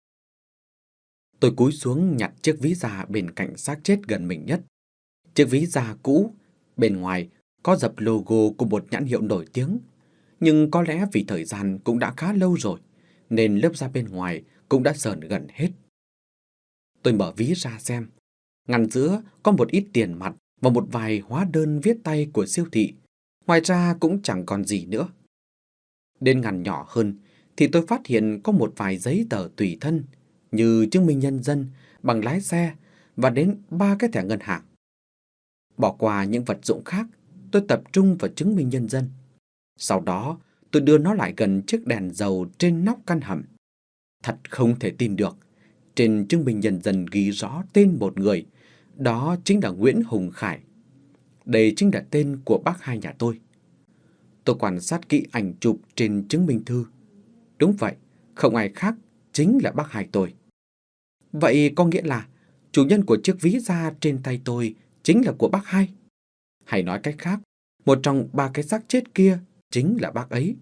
Tôi cúi xuống nhặt chiếc ví da bên cạnh xác chết gần mình nhất. Chiếc ví da cũ, bên ngoài có dập logo của một nhãn hiệu nổi tiếng. Nhưng có lẽ vì thời gian cũng đã khá lâu rồi, nên lớp da bên ngoài cũng đã sờn gần hết. Tôi mở ví ra xem. Ngăn giữa có một ít tiền mặt và một vài hóa đơn viết tay của siêu thị. Ngoài ra cũng chẳng còn gì nữa. Đến ngăn nhỏ hơn thì tôi phát hiện có một vài giấy tờ tùy thân như chứng minh nhân dân, bằng lái xe và đến ba cái thẻ ngân hàng. Bỏ qua những vật dụng khác, tôi tập trung vào chứng minh nhân dân. Sau đó, tôi đưa nó lại gần chiếc đèn dầu trên nóc căn hầm. Thật không thể tin được, trên chứng minh nhân dân ghi rõ tên một người, đó chính là Nguyễn Hùng Khải. Đây chính là tên của bác hai nhà tôi. Tôi quan sát kỹ ảnh chụp trên chứng minh thư. Đúng vậy, không ai khác, chính là bác hai tôi. Vậy có nghĩa là chủ nhân của chiếc ví da trên tay tôi chính là của bác hai. Hay nói cách khác, một trong ba cái xác chết kia chính là bác ấy.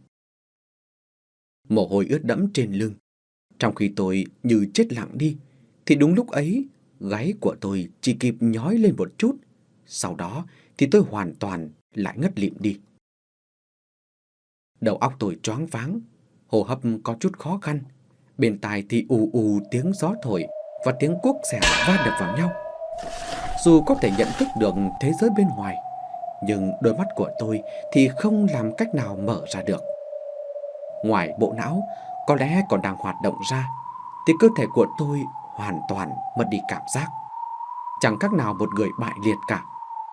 Mồ hôi ướt đẫm trên lưng. Trong khi tôi như chết lặng đi, thì đúng lúc ấy, gáy của tôi chỉ kịp nhói lên một chút. Sau đó thì tôi hoàn toàn lại ngất lịm đi. Đầu óc tôi choáng váng, hô hấp có chút khó khăn. Bên tai thì ù ù tiếng gió thổi và tiếng cuốc xẻng va đập vào nhau. Dù có thể nhận thức được thế giới bên ngoài, nhưng đôi mắt của tôi thì không làm cách nào mở ra được. Ngoài bộ não có lẽ còn đang hoạt động ra, thì cơ thể của tôi hoàn toàn mất đi cảm giác. Chẳng khác nào một người bại liệt cả.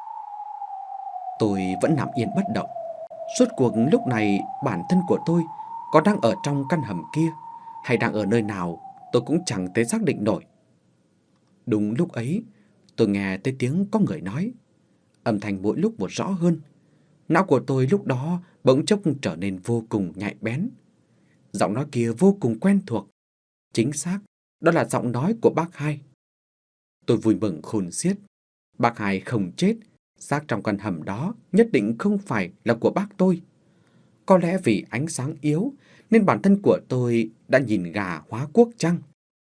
Tôi vẫn nằm yên bất động. Suốt cuộc lúc này bản thân của tôi có đang ở trong căn hầm kia hay đang ở nơi nào tôi cũng chẳng thể xác định nổi. Đúng lúc ấy, tôi nghe thấy tiếng có người nói. Âm thanh mỗi lúc một rõ hơn. Não của tôi lúc đó bỗng chốc trở nên vô cùng nhạy bén. Giọng nói kia vô cùng quen thuộc. Chính xác, đó là giọng nói của bác hai. Tôi vui mừng khôn xiết. Bác hai không chết, xác trong căn hầm đó nhất định không phải là của bác tôi. Có lẽ vì ánh sáng yếu nên bản thân của tôi đã nhìn gà hóa cuốc chăng?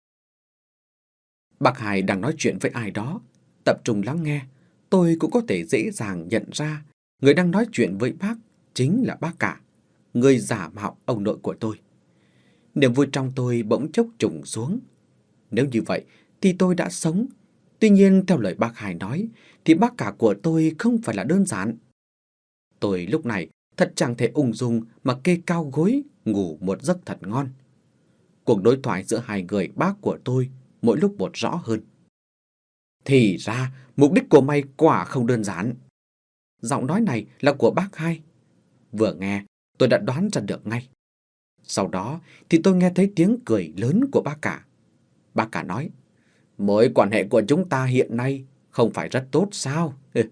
Bác hai đang nói chuyện với ai đó. Tập trung lắng nghe, tôi cũng có thể dễ dàng nhận ra người đang nói chuyện với bác chính là bác cả, người giả mạo ông nội của tôi. Niềm vui trong tôi bỗng chốc trùng xuống. Nếu như vậy thì tôi đã sống. Tuy nhiên theo lời bác hai nói thì bác cả của tôi không phải là đơn giản. Tôi lúc này thật chẳng thể ung dung mà kê cao gối ngủ một giấc thật ngon. Cuộc đối thoại giữa hai người bác của tôi mỗi lúc một rõ hơn. Thì ra mục đích của mày quả không đơn giản. Giọng nói này là của bác hai. Vừa nghe tôi đã đoán ra được ngay. Sau đó thì tôi nghe thấy tiếng cười lớn của bác cả. Bác cả nói, mối quan hệ của chúng ta hiện nay không phải rất tốt sao?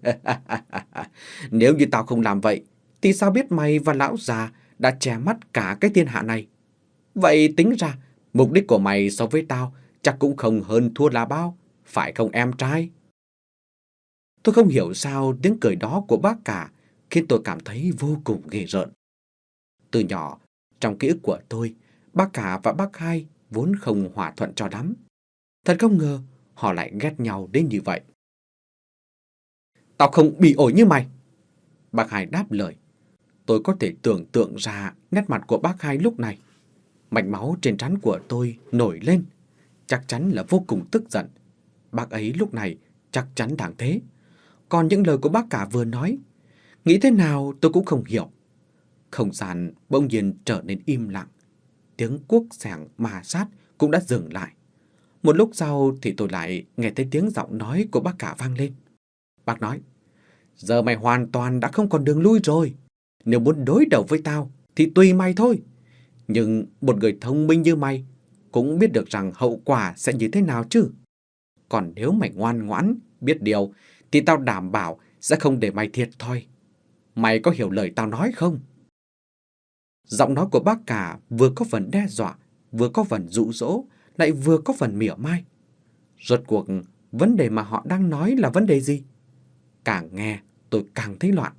Nếu như tao không làm vậy, thì sao biết mày và lão già đã che mắt cả cái thiên hạ này? Vậy tính ra, mục đích của mày so với tao chắc cũng không hơn thua là bao, phải không em trai? Tôi không hiểu sao tiếng cười đó của bác cả khiến tôi cảm thấy vô cùng ghê rợn. Từ nhỏ, trong ký ức của tôi, bác cả và bác hai vốn không hòa thuận cho lắm. Thật không ngờ họ lại ghét nhau đến như vậy. Tao không bị ổi như mày. Bác hai đáp lời. Tôi có thể tưởng tượng ra nét mặt của bác hai lúc này. Mạch máu trên trán của tôi nổi lên. Chắc chắn là vô cùng tức giận. Bác ấy lúc này chắc chắn đang thế. Còn những lời của bác cả vừa nói, nghĩ thế nào tôi cũng không hiểu. Không gian bỗng nhiên trở nên im lặng. Tiếng cuốc xẻng ma sát cũng đã dừng lại. Một lúc sau thì tôi lại nghe thấy tiếng giọng nói của bác cả vang lên. Bác nói, giờ mày hoàn toàn đã không còn đường lui rồi. Nếu muốn đối đầu với tao thì tùy mày thôi. Nhưng một người thông minh như mày cũng biết được rằng hậu quả sẽ như thế nào chứ. Còn nếu mày ngoan ngoãn, biết điều, thì tao đảm bảo sẽ không để mày thiệt thòi. Mày có hiểu lời tao nói không? Giọng nói của bác cả vừa có phần đe dọa, vừa có phần dụ dỗ, lại vừa có phần mỉa mai. Rốt cuộc, vấn đề mà họ đang nói là vấn đề gì? Càng nghe, tôi càng thấy loạn.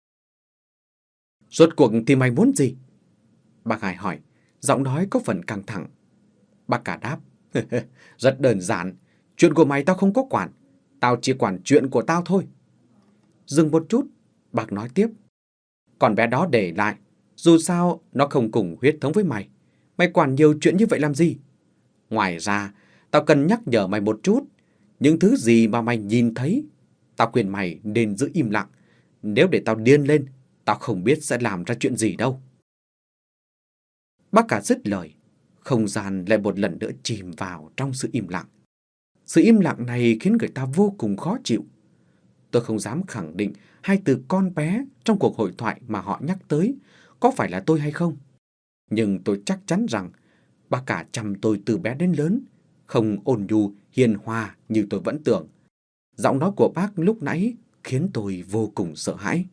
Rốt cuộc thì mày muốn gì? Bác hai hỏi, giọng nói có phần căng thẳng. Bác cả đáp, rất đơn giản, chuyện của mày tao không có quản, tao chỉ quản chuyện của tao thôi. Dừng một chút, bác nói tiếp, còn bé đó để lại, dù sao nó không cùng huyết thống với mày, mày quản nhiều chuyện như vậy làm gì? Ngoài ra, tao cần nhắc nhở mày một chút, những thứ gì mà mày nhìn thấy, tao khuyên mày nên giữ im lặng, nếu để tao điên lên, tao không biết sẽ làm ra chuyện gì đâu. Bác cả dứt lời, không gian lại một lần nữa chìm vào trong sự im lặng. Sự im lặng này khiến người ta vô cùng khó chịu. Tôi không dám khẳng định hai từ con bé trong cuộc hội thoại mà họ nhắc tới có phải là tôi hay không. Nhưng tôi chắc chắn rằng bác cả chăm tôi từ bé đến lớn, không ôn nhu, hiền hòa như tôi vẫn tưởng. Giọng nói của bác lúc nãy khiến tôi vô cùng sợ hãi.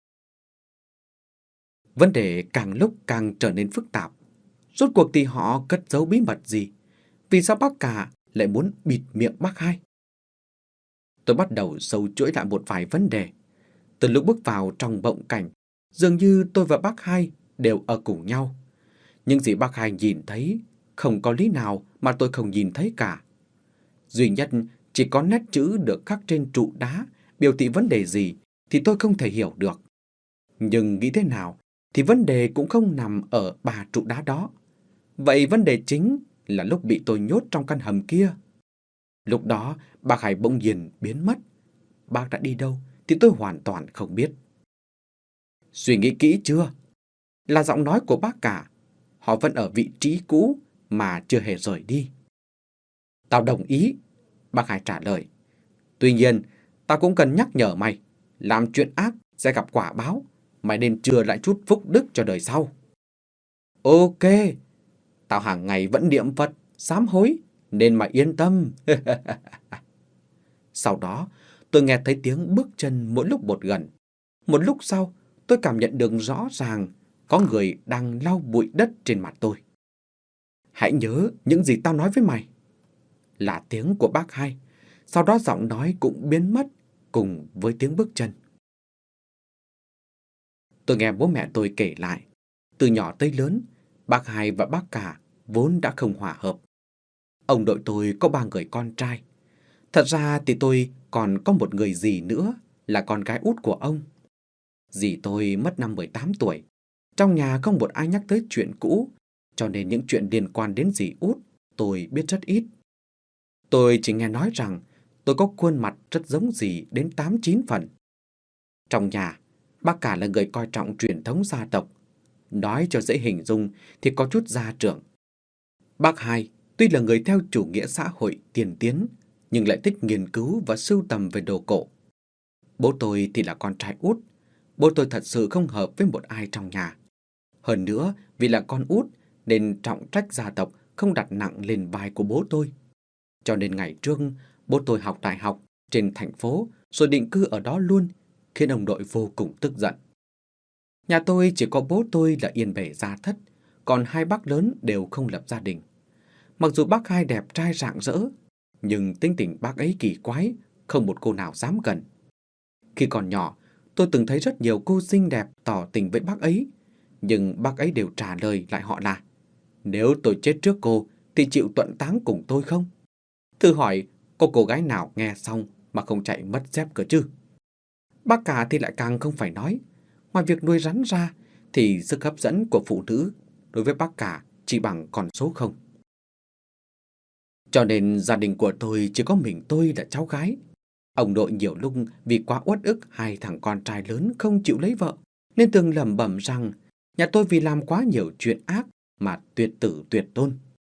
Vấn đề càng lúc càng trở nên phức tạp. Rốt cuộc thì họ cất giấu bí mật gì? Vì sao bác cả lại muốn bịt miệng bác hai? Tôi bắt đầu sâu chuỗi lại một vài vấn đề. Từ lúc bước vào trong mộng cảnh, dường như tôi và bác hai đều ở cùng nhau. Những gì bác hai nhìn thấy, không có lý nào mà tôi không nhìn thấy cả. Duy nhất chỉ có nét chữ được khắc trên trụ đá biểu thị vấn đề gì thì tôi không thể hiểu được. Nhưng nghĩ thế nào thì vấn đề cũng không nằm ở ba trụ đá đó. Vậy vấn đề chính là lúc bị tôi nhốt trong căn hầm kia. Lúc đó bác Hải bỗng nhiên biến mất. Bác đã đi đâu thì tôi hoàn toàn không biết. Suy nghĩ kỹ chưa? Là giọng nói của bác cả. Họ vẫn ở vị trí cũ mà chưa hề rời đi. Tao đồng ý, bác Hải trả lời. Tuy nhiên, tao cũng cần nhắc nhở mày, làm chuyện ác sẽ gặp quả báo. Mày nên chừa lại chút phúc đức cho đời sau. Ok, tao hàng ngày vẫn niệm Phật, sám hối, nên mà yên tâm. Sau đó, tôi nghe thấy tiếng bước chân mỗi lúc một gần. Một lúc sau, tôi cảm nhận được rõ ràng có người đang lau bụi đất trên mặt tôi. Hãy nhớ những gì tao nói với mày. Là tiếng của bác hai. Sau đó giọng nói cũng biến mất cùng với tiếng bước chân. Tôi nghe bố mẹ tôi kể lại. Từ nhỏ tới lớn, bác hai và bác cả vốn đã không hòa hợp. Ông nội tôi có ba người con trai. Thật ra thì tôi còn có một người dì nữa là con gái út của ông. Dì tôi mất năm mười tám tuổi. Trong nhà không một ai nhắc tới chuyện cũ, cho nên những chuyện liên quan đến dì út tôi biết rất ít. Tôi chỉ nghe nói rằng tôi có khuôn mặt rất giống dì đến tám chín phần. Trong nhà, bác cả là người coi trọng truyền thống gia tộc. Nói cho dễ hình dung thì có chút gia trưởng. Bác hai tuy là người theo chủ nghĩa xã hội tiên tiến, nhưng lại thích nghiên cứu và sưu tầm về đồ cổ. Bố tôi thì là con trai út. Bố tôi thật sự không hợp với một ai trong nhà. Hơn nữa, vì là con út nên trọng trách gia tộc không đặt nặng lên vai của bố tôi. Cho nên ngày trước, bố tôi học đại học trên thành phố rồi định cư ở đó luôn, khiến ông nội vô cùng tức giận. Nhà tôi chỉ có bố tôi là yên bề gia thất, còn hai bác lớn đều không lập gia đình. Mặc dù bác hai đẹp trai rạng rỡ, nhưng tính tình bác ấy kỳ quái, không một cô nào dám gần. Khi còn nhỏ, tôi từng thấy rất nhiều cô xinh đẹp tỏ tình với bác ấy, nhưng bác ấy đều trả lời lại họ là: nếu tôi chết trước cô thì chịu tuận táng cùng tôi không? Thử hỏi, có cô gái nào nghe xong mà không chạy mất dép cơ chứ? Bác cả thì lại càng không phải nói. Ngoài việc nuôi rắn ra thì sức hấp dẫn của phụ nữ đối với bác cả chỉ bằng con số không. Cho nên gia đình của tôi chỉ có mình tôi là cháu gái. Ông nội nhiều lúc vì quá uất ức hai thằng con trai lớn không chịu lấy vợ, nên từng lẩm bẩm rằng nhà tôi vì làm quá nhiều chuyện ác mà tuyệt tử tuyệt tôn.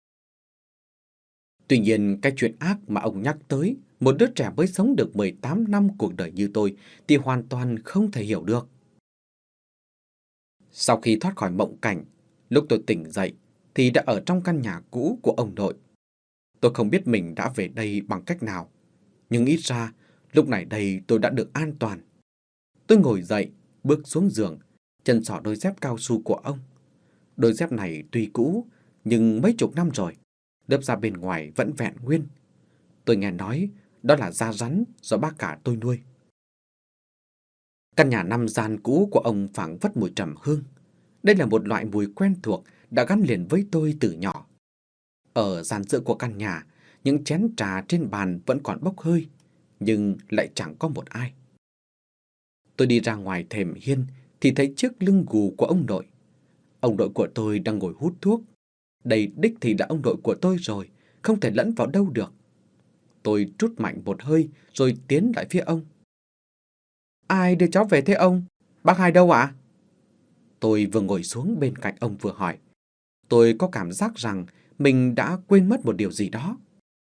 Tuy nhiên, cái chuyện ác mà ông nhắc tới, một đứa trẻ mới sống được mười tám năm cuộc đời như tôi, thì hoàn toàn không thể hiểu được. Sau khi thoát khỏi mộng cảnh, lúc tôi tỉnh dậy thì đã ở trong căn nhà cũ của ông nội. Tôi không biết mình đã về đây bằng cách nào, nhưng ít ra lúc này đây tôi đã được an toàn. Tôi ngồi dậy, bước xuống giường, chân xỏ đôi dép cao su của ông. Đôi dép này tuy cũ, nhưng mấy chục năm rồi, lớp da bên ngoài vẫn vẹn nguyên. Tôi nghe nói đó là da rắn do bác cả tôi nuôi. Căn nhà năm gian cũ của ông phảng phất mùi trầm hương. Đây là một loại mùi quen thuộc đã gắn liền với tôi từ nhỏ. Ở gian giữa của căn nhà, những chén trà trên bàn vẫn còn bốc hơi, nhưng lại chẳng có một ai. Tôi đi ra ngoài thềm hiên thì thấy chiếc lưng gù của ông nội. Ông nội của tôi đang ngồi hút thuốc. Đây đích thì đã ông nội của tôi rồi, không thể lẫn vào đâu được. Tôi trút mạnh một hơi rồi tiến lại phía ông. Ai đưa cháu về thế ông? Bác hai đâu ạ? Tôi vừa ngồi xuống bên cạnh ông vừa hỏi. Tôi có cảm giác rằng mình đã quên mất một điều gì đó.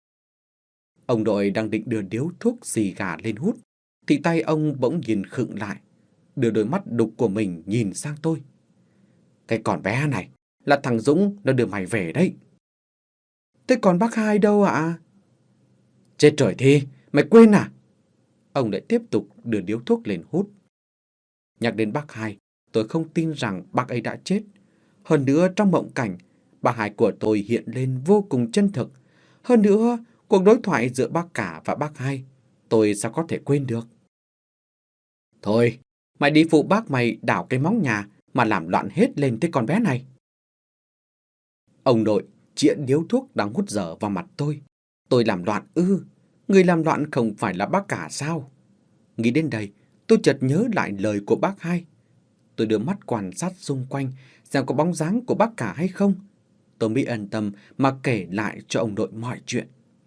Ông nội đang định đưa điếu thuốc xì gà lên hút, thì tay ông bỗng nhìn khựng lại, đưa đôi mắt đục của mình nhìn sang tôi. Cái con bé này, là thằng Dũng nó đưa mày về đấy. Thế còn bác hai đâu ạ? Chết trời thi, mày quên à? Ông lại tiếp tục đưa điếu thuốc lên hút. Nhắc đến bác hai, tôi không tin rằng bác ấy đã chết. Hơn nữa trong mộng cảnh, bác hai của tôi hiện lên vô cùng chân thực. Hơn nữa, cuộc đối thoại giữa bác cả và bác hai, tôi sao có thể quên được? Thôi, mày đi phụ bác mày đảo cái móng nhà mà làm loạn hết lên tới con bé này. Ông nội chĩa điếu thuốc đang hút dở vào mặt tôi. Tôi làm loạn ư? Người làm loạn không phải là bác cả sao? Nghĩ đến đây, tôi chợt nhớ lại lời của bác hai. Tôi đưa mắt quan sát xung quanh xem có bóng dáng của bác cả hay không. Tôi mới yên tâm mà kể lại cho ông nội mọi chuyện.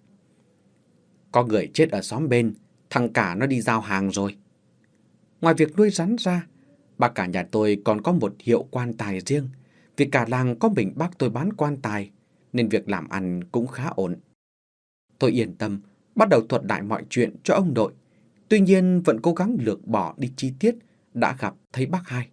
Có người chết ở xóm bên, thằng cả nó đi giao hàng rồi. Ngoài việc nuôi rắn ra, bác cả nhà tôi còn có một hiệu quan tài riêng. Vì cả làng có mình bác tôi bán quan tài, nên việc làm ăn cũng khá ổn. Tôi yên tâm, bắt đầu thuật lại mọi chuyện cho ông nội. Tuy nhiên vẫn cố gắng lược bỏ đi chi tiết đã gặp thấy bác hai.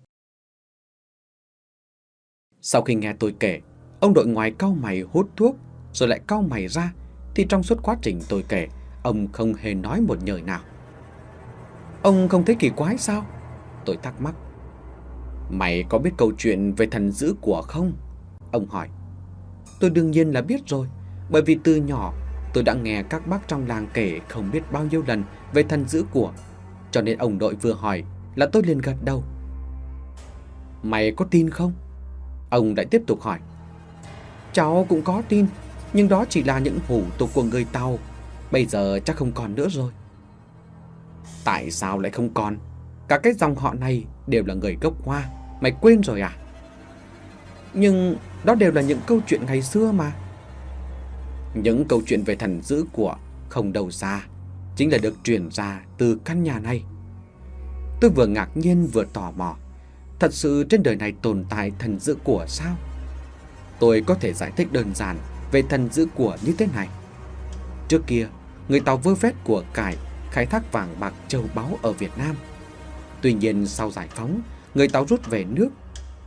Sau khi nghe tôi kể, ông nội ngoài cau mày hút thuốc, rồi lại cau mày ra, thì trong suốt quá trình tôi kể, ông không hề nói một lời nào. Ông không thấy kỳ quái sao? Tôi thắc mắc. Mày có biết câu chuyện về thần giữ của không? Ông hỏi. Tôi đương nhiên là biết rồi, bởi vì từ nhỏ tôi đã nghe các bác trong làng kể không biết bao nhiêu lần về thần giữ của. Cho nên ông nội vừa hỏi là tôi liền gật đầu. Mày có tin không? Ông lại tiếp tục hỏi. Cháu cũng có tin, nhưng đó chỉ là những hủ tục của người Tàu. Bây giờ chắc không còn nữa rồi. Tại sao lại không còn? Cả cái dòng họ này đều là người gốc Hoa. Mày quên rồi à? Nhưng đó đều là những câu chuyện ngày xưa mà. Những câu chuyện về thần giữ của không đâu xa, chính là được truyền ra từ căn nhà này. Tôi vừa ngạc nhiên vừa tò mò. Thật sự trên đời này tồn tại thần giữ của sao? Tôi có thể giải thích đơn giản về thần giữ của như thế này. Trước kia, người Tàu vơ vét của cải, khai thác vàng bạc châu báu ở Việt Nam. Tuy nhiên sau giải phóng, người Tàu rút về nước.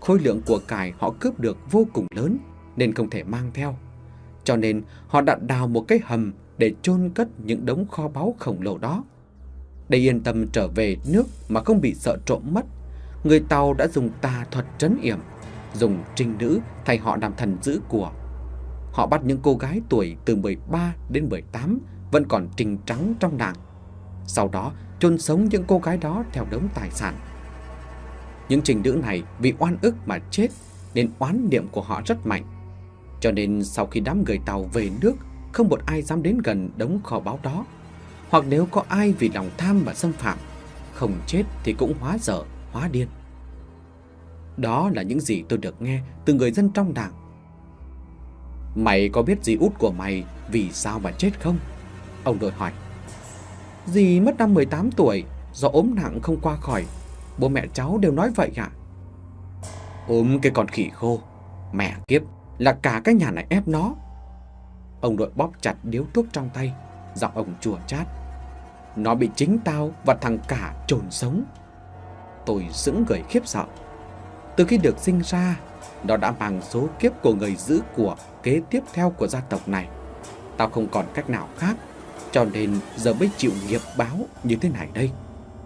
khối lượng của cải họ cướp được vô cùng lớn nên không thể mang theo. Cho nên họ đã đào một cái hầm để chôn cất những đống kho báu khổng lồ đó. Để yên tâm trở về nước mà không bị sợ trộm mất, người Tàu đã dùng tà thuật trấn yểm, dùng trinh nữ thay họ làm thần giữ của. Họ bắt những cô gái tuổi từ mười ba đến mười tám vẫn còn trinh trắng trong làng. Sau đó chôn sống những cô gái đó theo đống tài sản. Những trinh nữ này vì oan ức mà chết nên oán niệm của họ rất mạnh. Cho nên sau khi đám người Tàu về nước, không một ai dám đến gần đống kho báu đó. Hoặc nếu có ai vì lòng tham mà xâm phạm, không chết thì cũng hóa dở, hóa điên. Đó là những gì tôi được nghe từ người dân trong làng. Mày có biết dì út của mày vì sao mà chết không? Ông đội hỏi. Dì mất năm mười tám tuổi, do ốm nặng không qua khỏi. Bố mẹ cháu đều nói vậy ạ. Ốm cái con khỉ khô, mẹ kiếp, là cả cái nhà này ép nó. Ông đội bóp chặt điếu thuốc trong tay, giọng ông chua chát. Nó bị chính tao và thằng cả chôn sống. Tôi sững người khiếp sợ. Từ khi được sinh ra, nó đã mang số kiếp của người giữ của kế tiếp theo của gia tộc này. Tao không còn cách nào khác, cho nên giờ mới chịu nghiệp báo như thế này đây.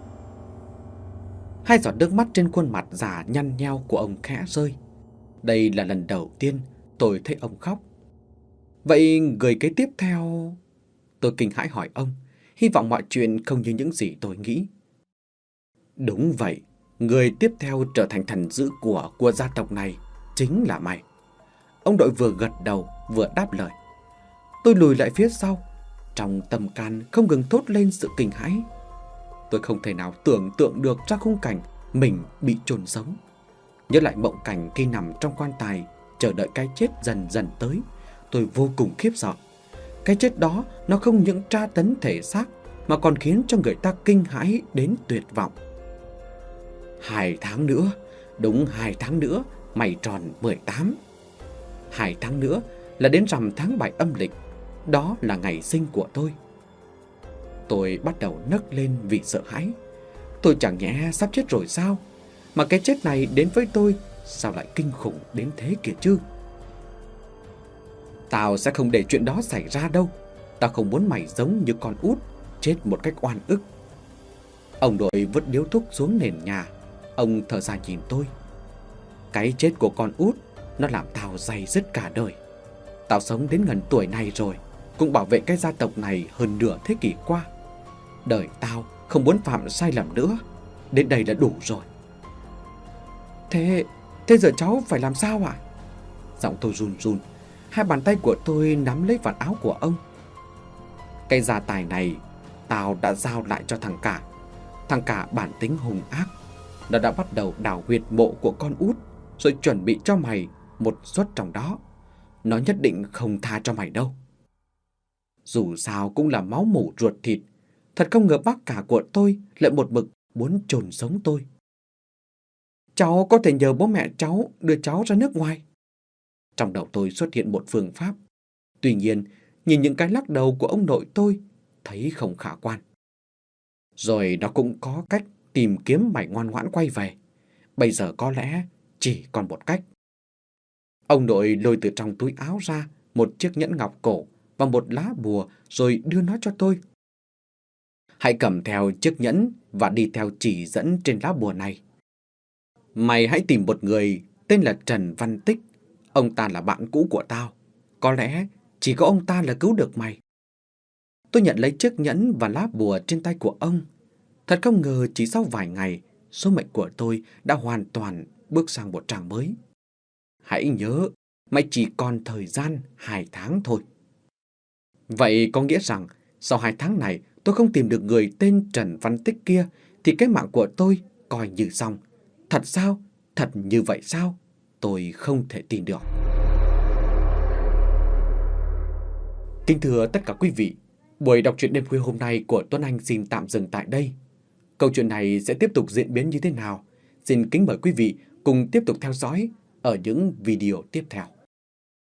Hai giọt nước mắt trên khuôn mặt già nhăn nheo của ông khẽ rơi. Đây là lần đầu tiên tôi thấy ông khóc. Vậy người kế tiếp theo? Tôi kinh hãi hỏi ông, hy vọng mọi chuyện không như những gì tôi nghĩ. Đúng vậy, người tiếp theo trở thành thần giữ của của gia tộc này chính là mày. Ông đội vừa gật đầu vừa đáp lời. Tôi lùi lại phía sau, trong tâm can không ngừng thốt lên sự kinh hãi. Tôi không thể nào tưởng tượng được ra khung cảnh mình bị chôn sống. Nhớ lại mộng cảnh khi nằm trong quan tài chờ đợi cái chết dần dần tới, tôi vô cùng khiếp sợ. Cái chết đó nó không những tra tấn thể xác mà còn khiến cho người ta kinh hãi đến tuyệt vọng. Hai tháng nữa, đúng hai tháng nữa, mày tròn mười tám. Hai tháng nữa là đến rằm tháng bảy âm lịch, đó là ngày sinh của tôi. Tôi bắt đầu nấc lên vì sợ hãi. Tôi chẳng nhẽ sắp chết rồi sao? Mà cái chết này đến với tôi sao lại kinh khủng đến thế kìa chứ? Tao sẽ không để chuyện đó xảy ra đâu. Tao không muốn mày giống như con út, chết một cách oan ức. Ông đội vứt điếu thuốc xuống nền nhà. Ông thở dài nhìn tôi. Cái chết của con út nó làm tao day dứt cả đời. Tao sống đến gần tuổi này rồi, cũng bảo vệ cái gia tộc này hơn nửa thế kỷ qua. Đời tao không muốn phạm sai lầm nữa. Đến đây là đủ rồi. Thế, thế giờ cháu phải làm sao ạ? Giọng tôi run run. Hai bàn tay của tôi nắm lấy vạt áo của ông. Cái gia tài này tao đã giao lại cho thằng cả. Thằng cả bản tính hung ác. Nó đã bắt đầu đào huyệt mộ của con út, rồi chuẩn bị cho mày một suất trong đó. Nó nhất định không tha cho mày đâu. Dù sao cũng là máu mủ ruột thịt. Thật không ngờ bác cả của tôi lại một mực muốn chôn sống tôi. Cháu có thể nhờ bố mẹ cháu đưa cháu ra nước ngoài. Trong đầu tôi xuất hiện một phương pháp. Tuy nhiên, nhìn những cái lắc đầu của ông nội tôi, thấy không khả quan. Rồi nó cũng có cách tìm kiếm mày ngoan ngoãn quay về. Bây giờ có lẽ chỉ còn một cách. Ông nội lôi từ trong túi áo ra một chiếc nhẫn ngọc cổ và một lá bùa rồi đưa nó cho tôi. Hãy cầm theo chiếc nhẫn và đi theo chỉ dẫn trên lá bùa này. Mày hãy tìm một người tên là Trần Văn Tích. Ông ta là bạn cũ của tao. Có lẽ chỉ có ông ta là cứu được mày. Tôi nhận lấy chiếc nhẫn và lá bùa trên tay của ông. Thật không ngờ chỉ sau vài ngày, số mệnh của tôi đã hoàn toàn bước sang một trang mới. Hãy nhớ, mày chỉ còn thời gian hai tháng thôi. Vậy có nghĩa rằng sau hai tháng này tôi không tìm được người tên Trần Văn Tích kia thì cái mạng của tôi coi như xong. Thật sao? Thật như vậy sao? Tôi không thể tin được. Kính thưa tất cả quý vị, buổi đọc truyện đêm khuya hôm nay của Tuấn Anh xin tạm dừng tại đây. Câu chuyện này sẽ tiếp tục diễn biến như thế nào? Xin kính mời quý vị cùng tiếp tục theo dõi ở những video tiếp theo.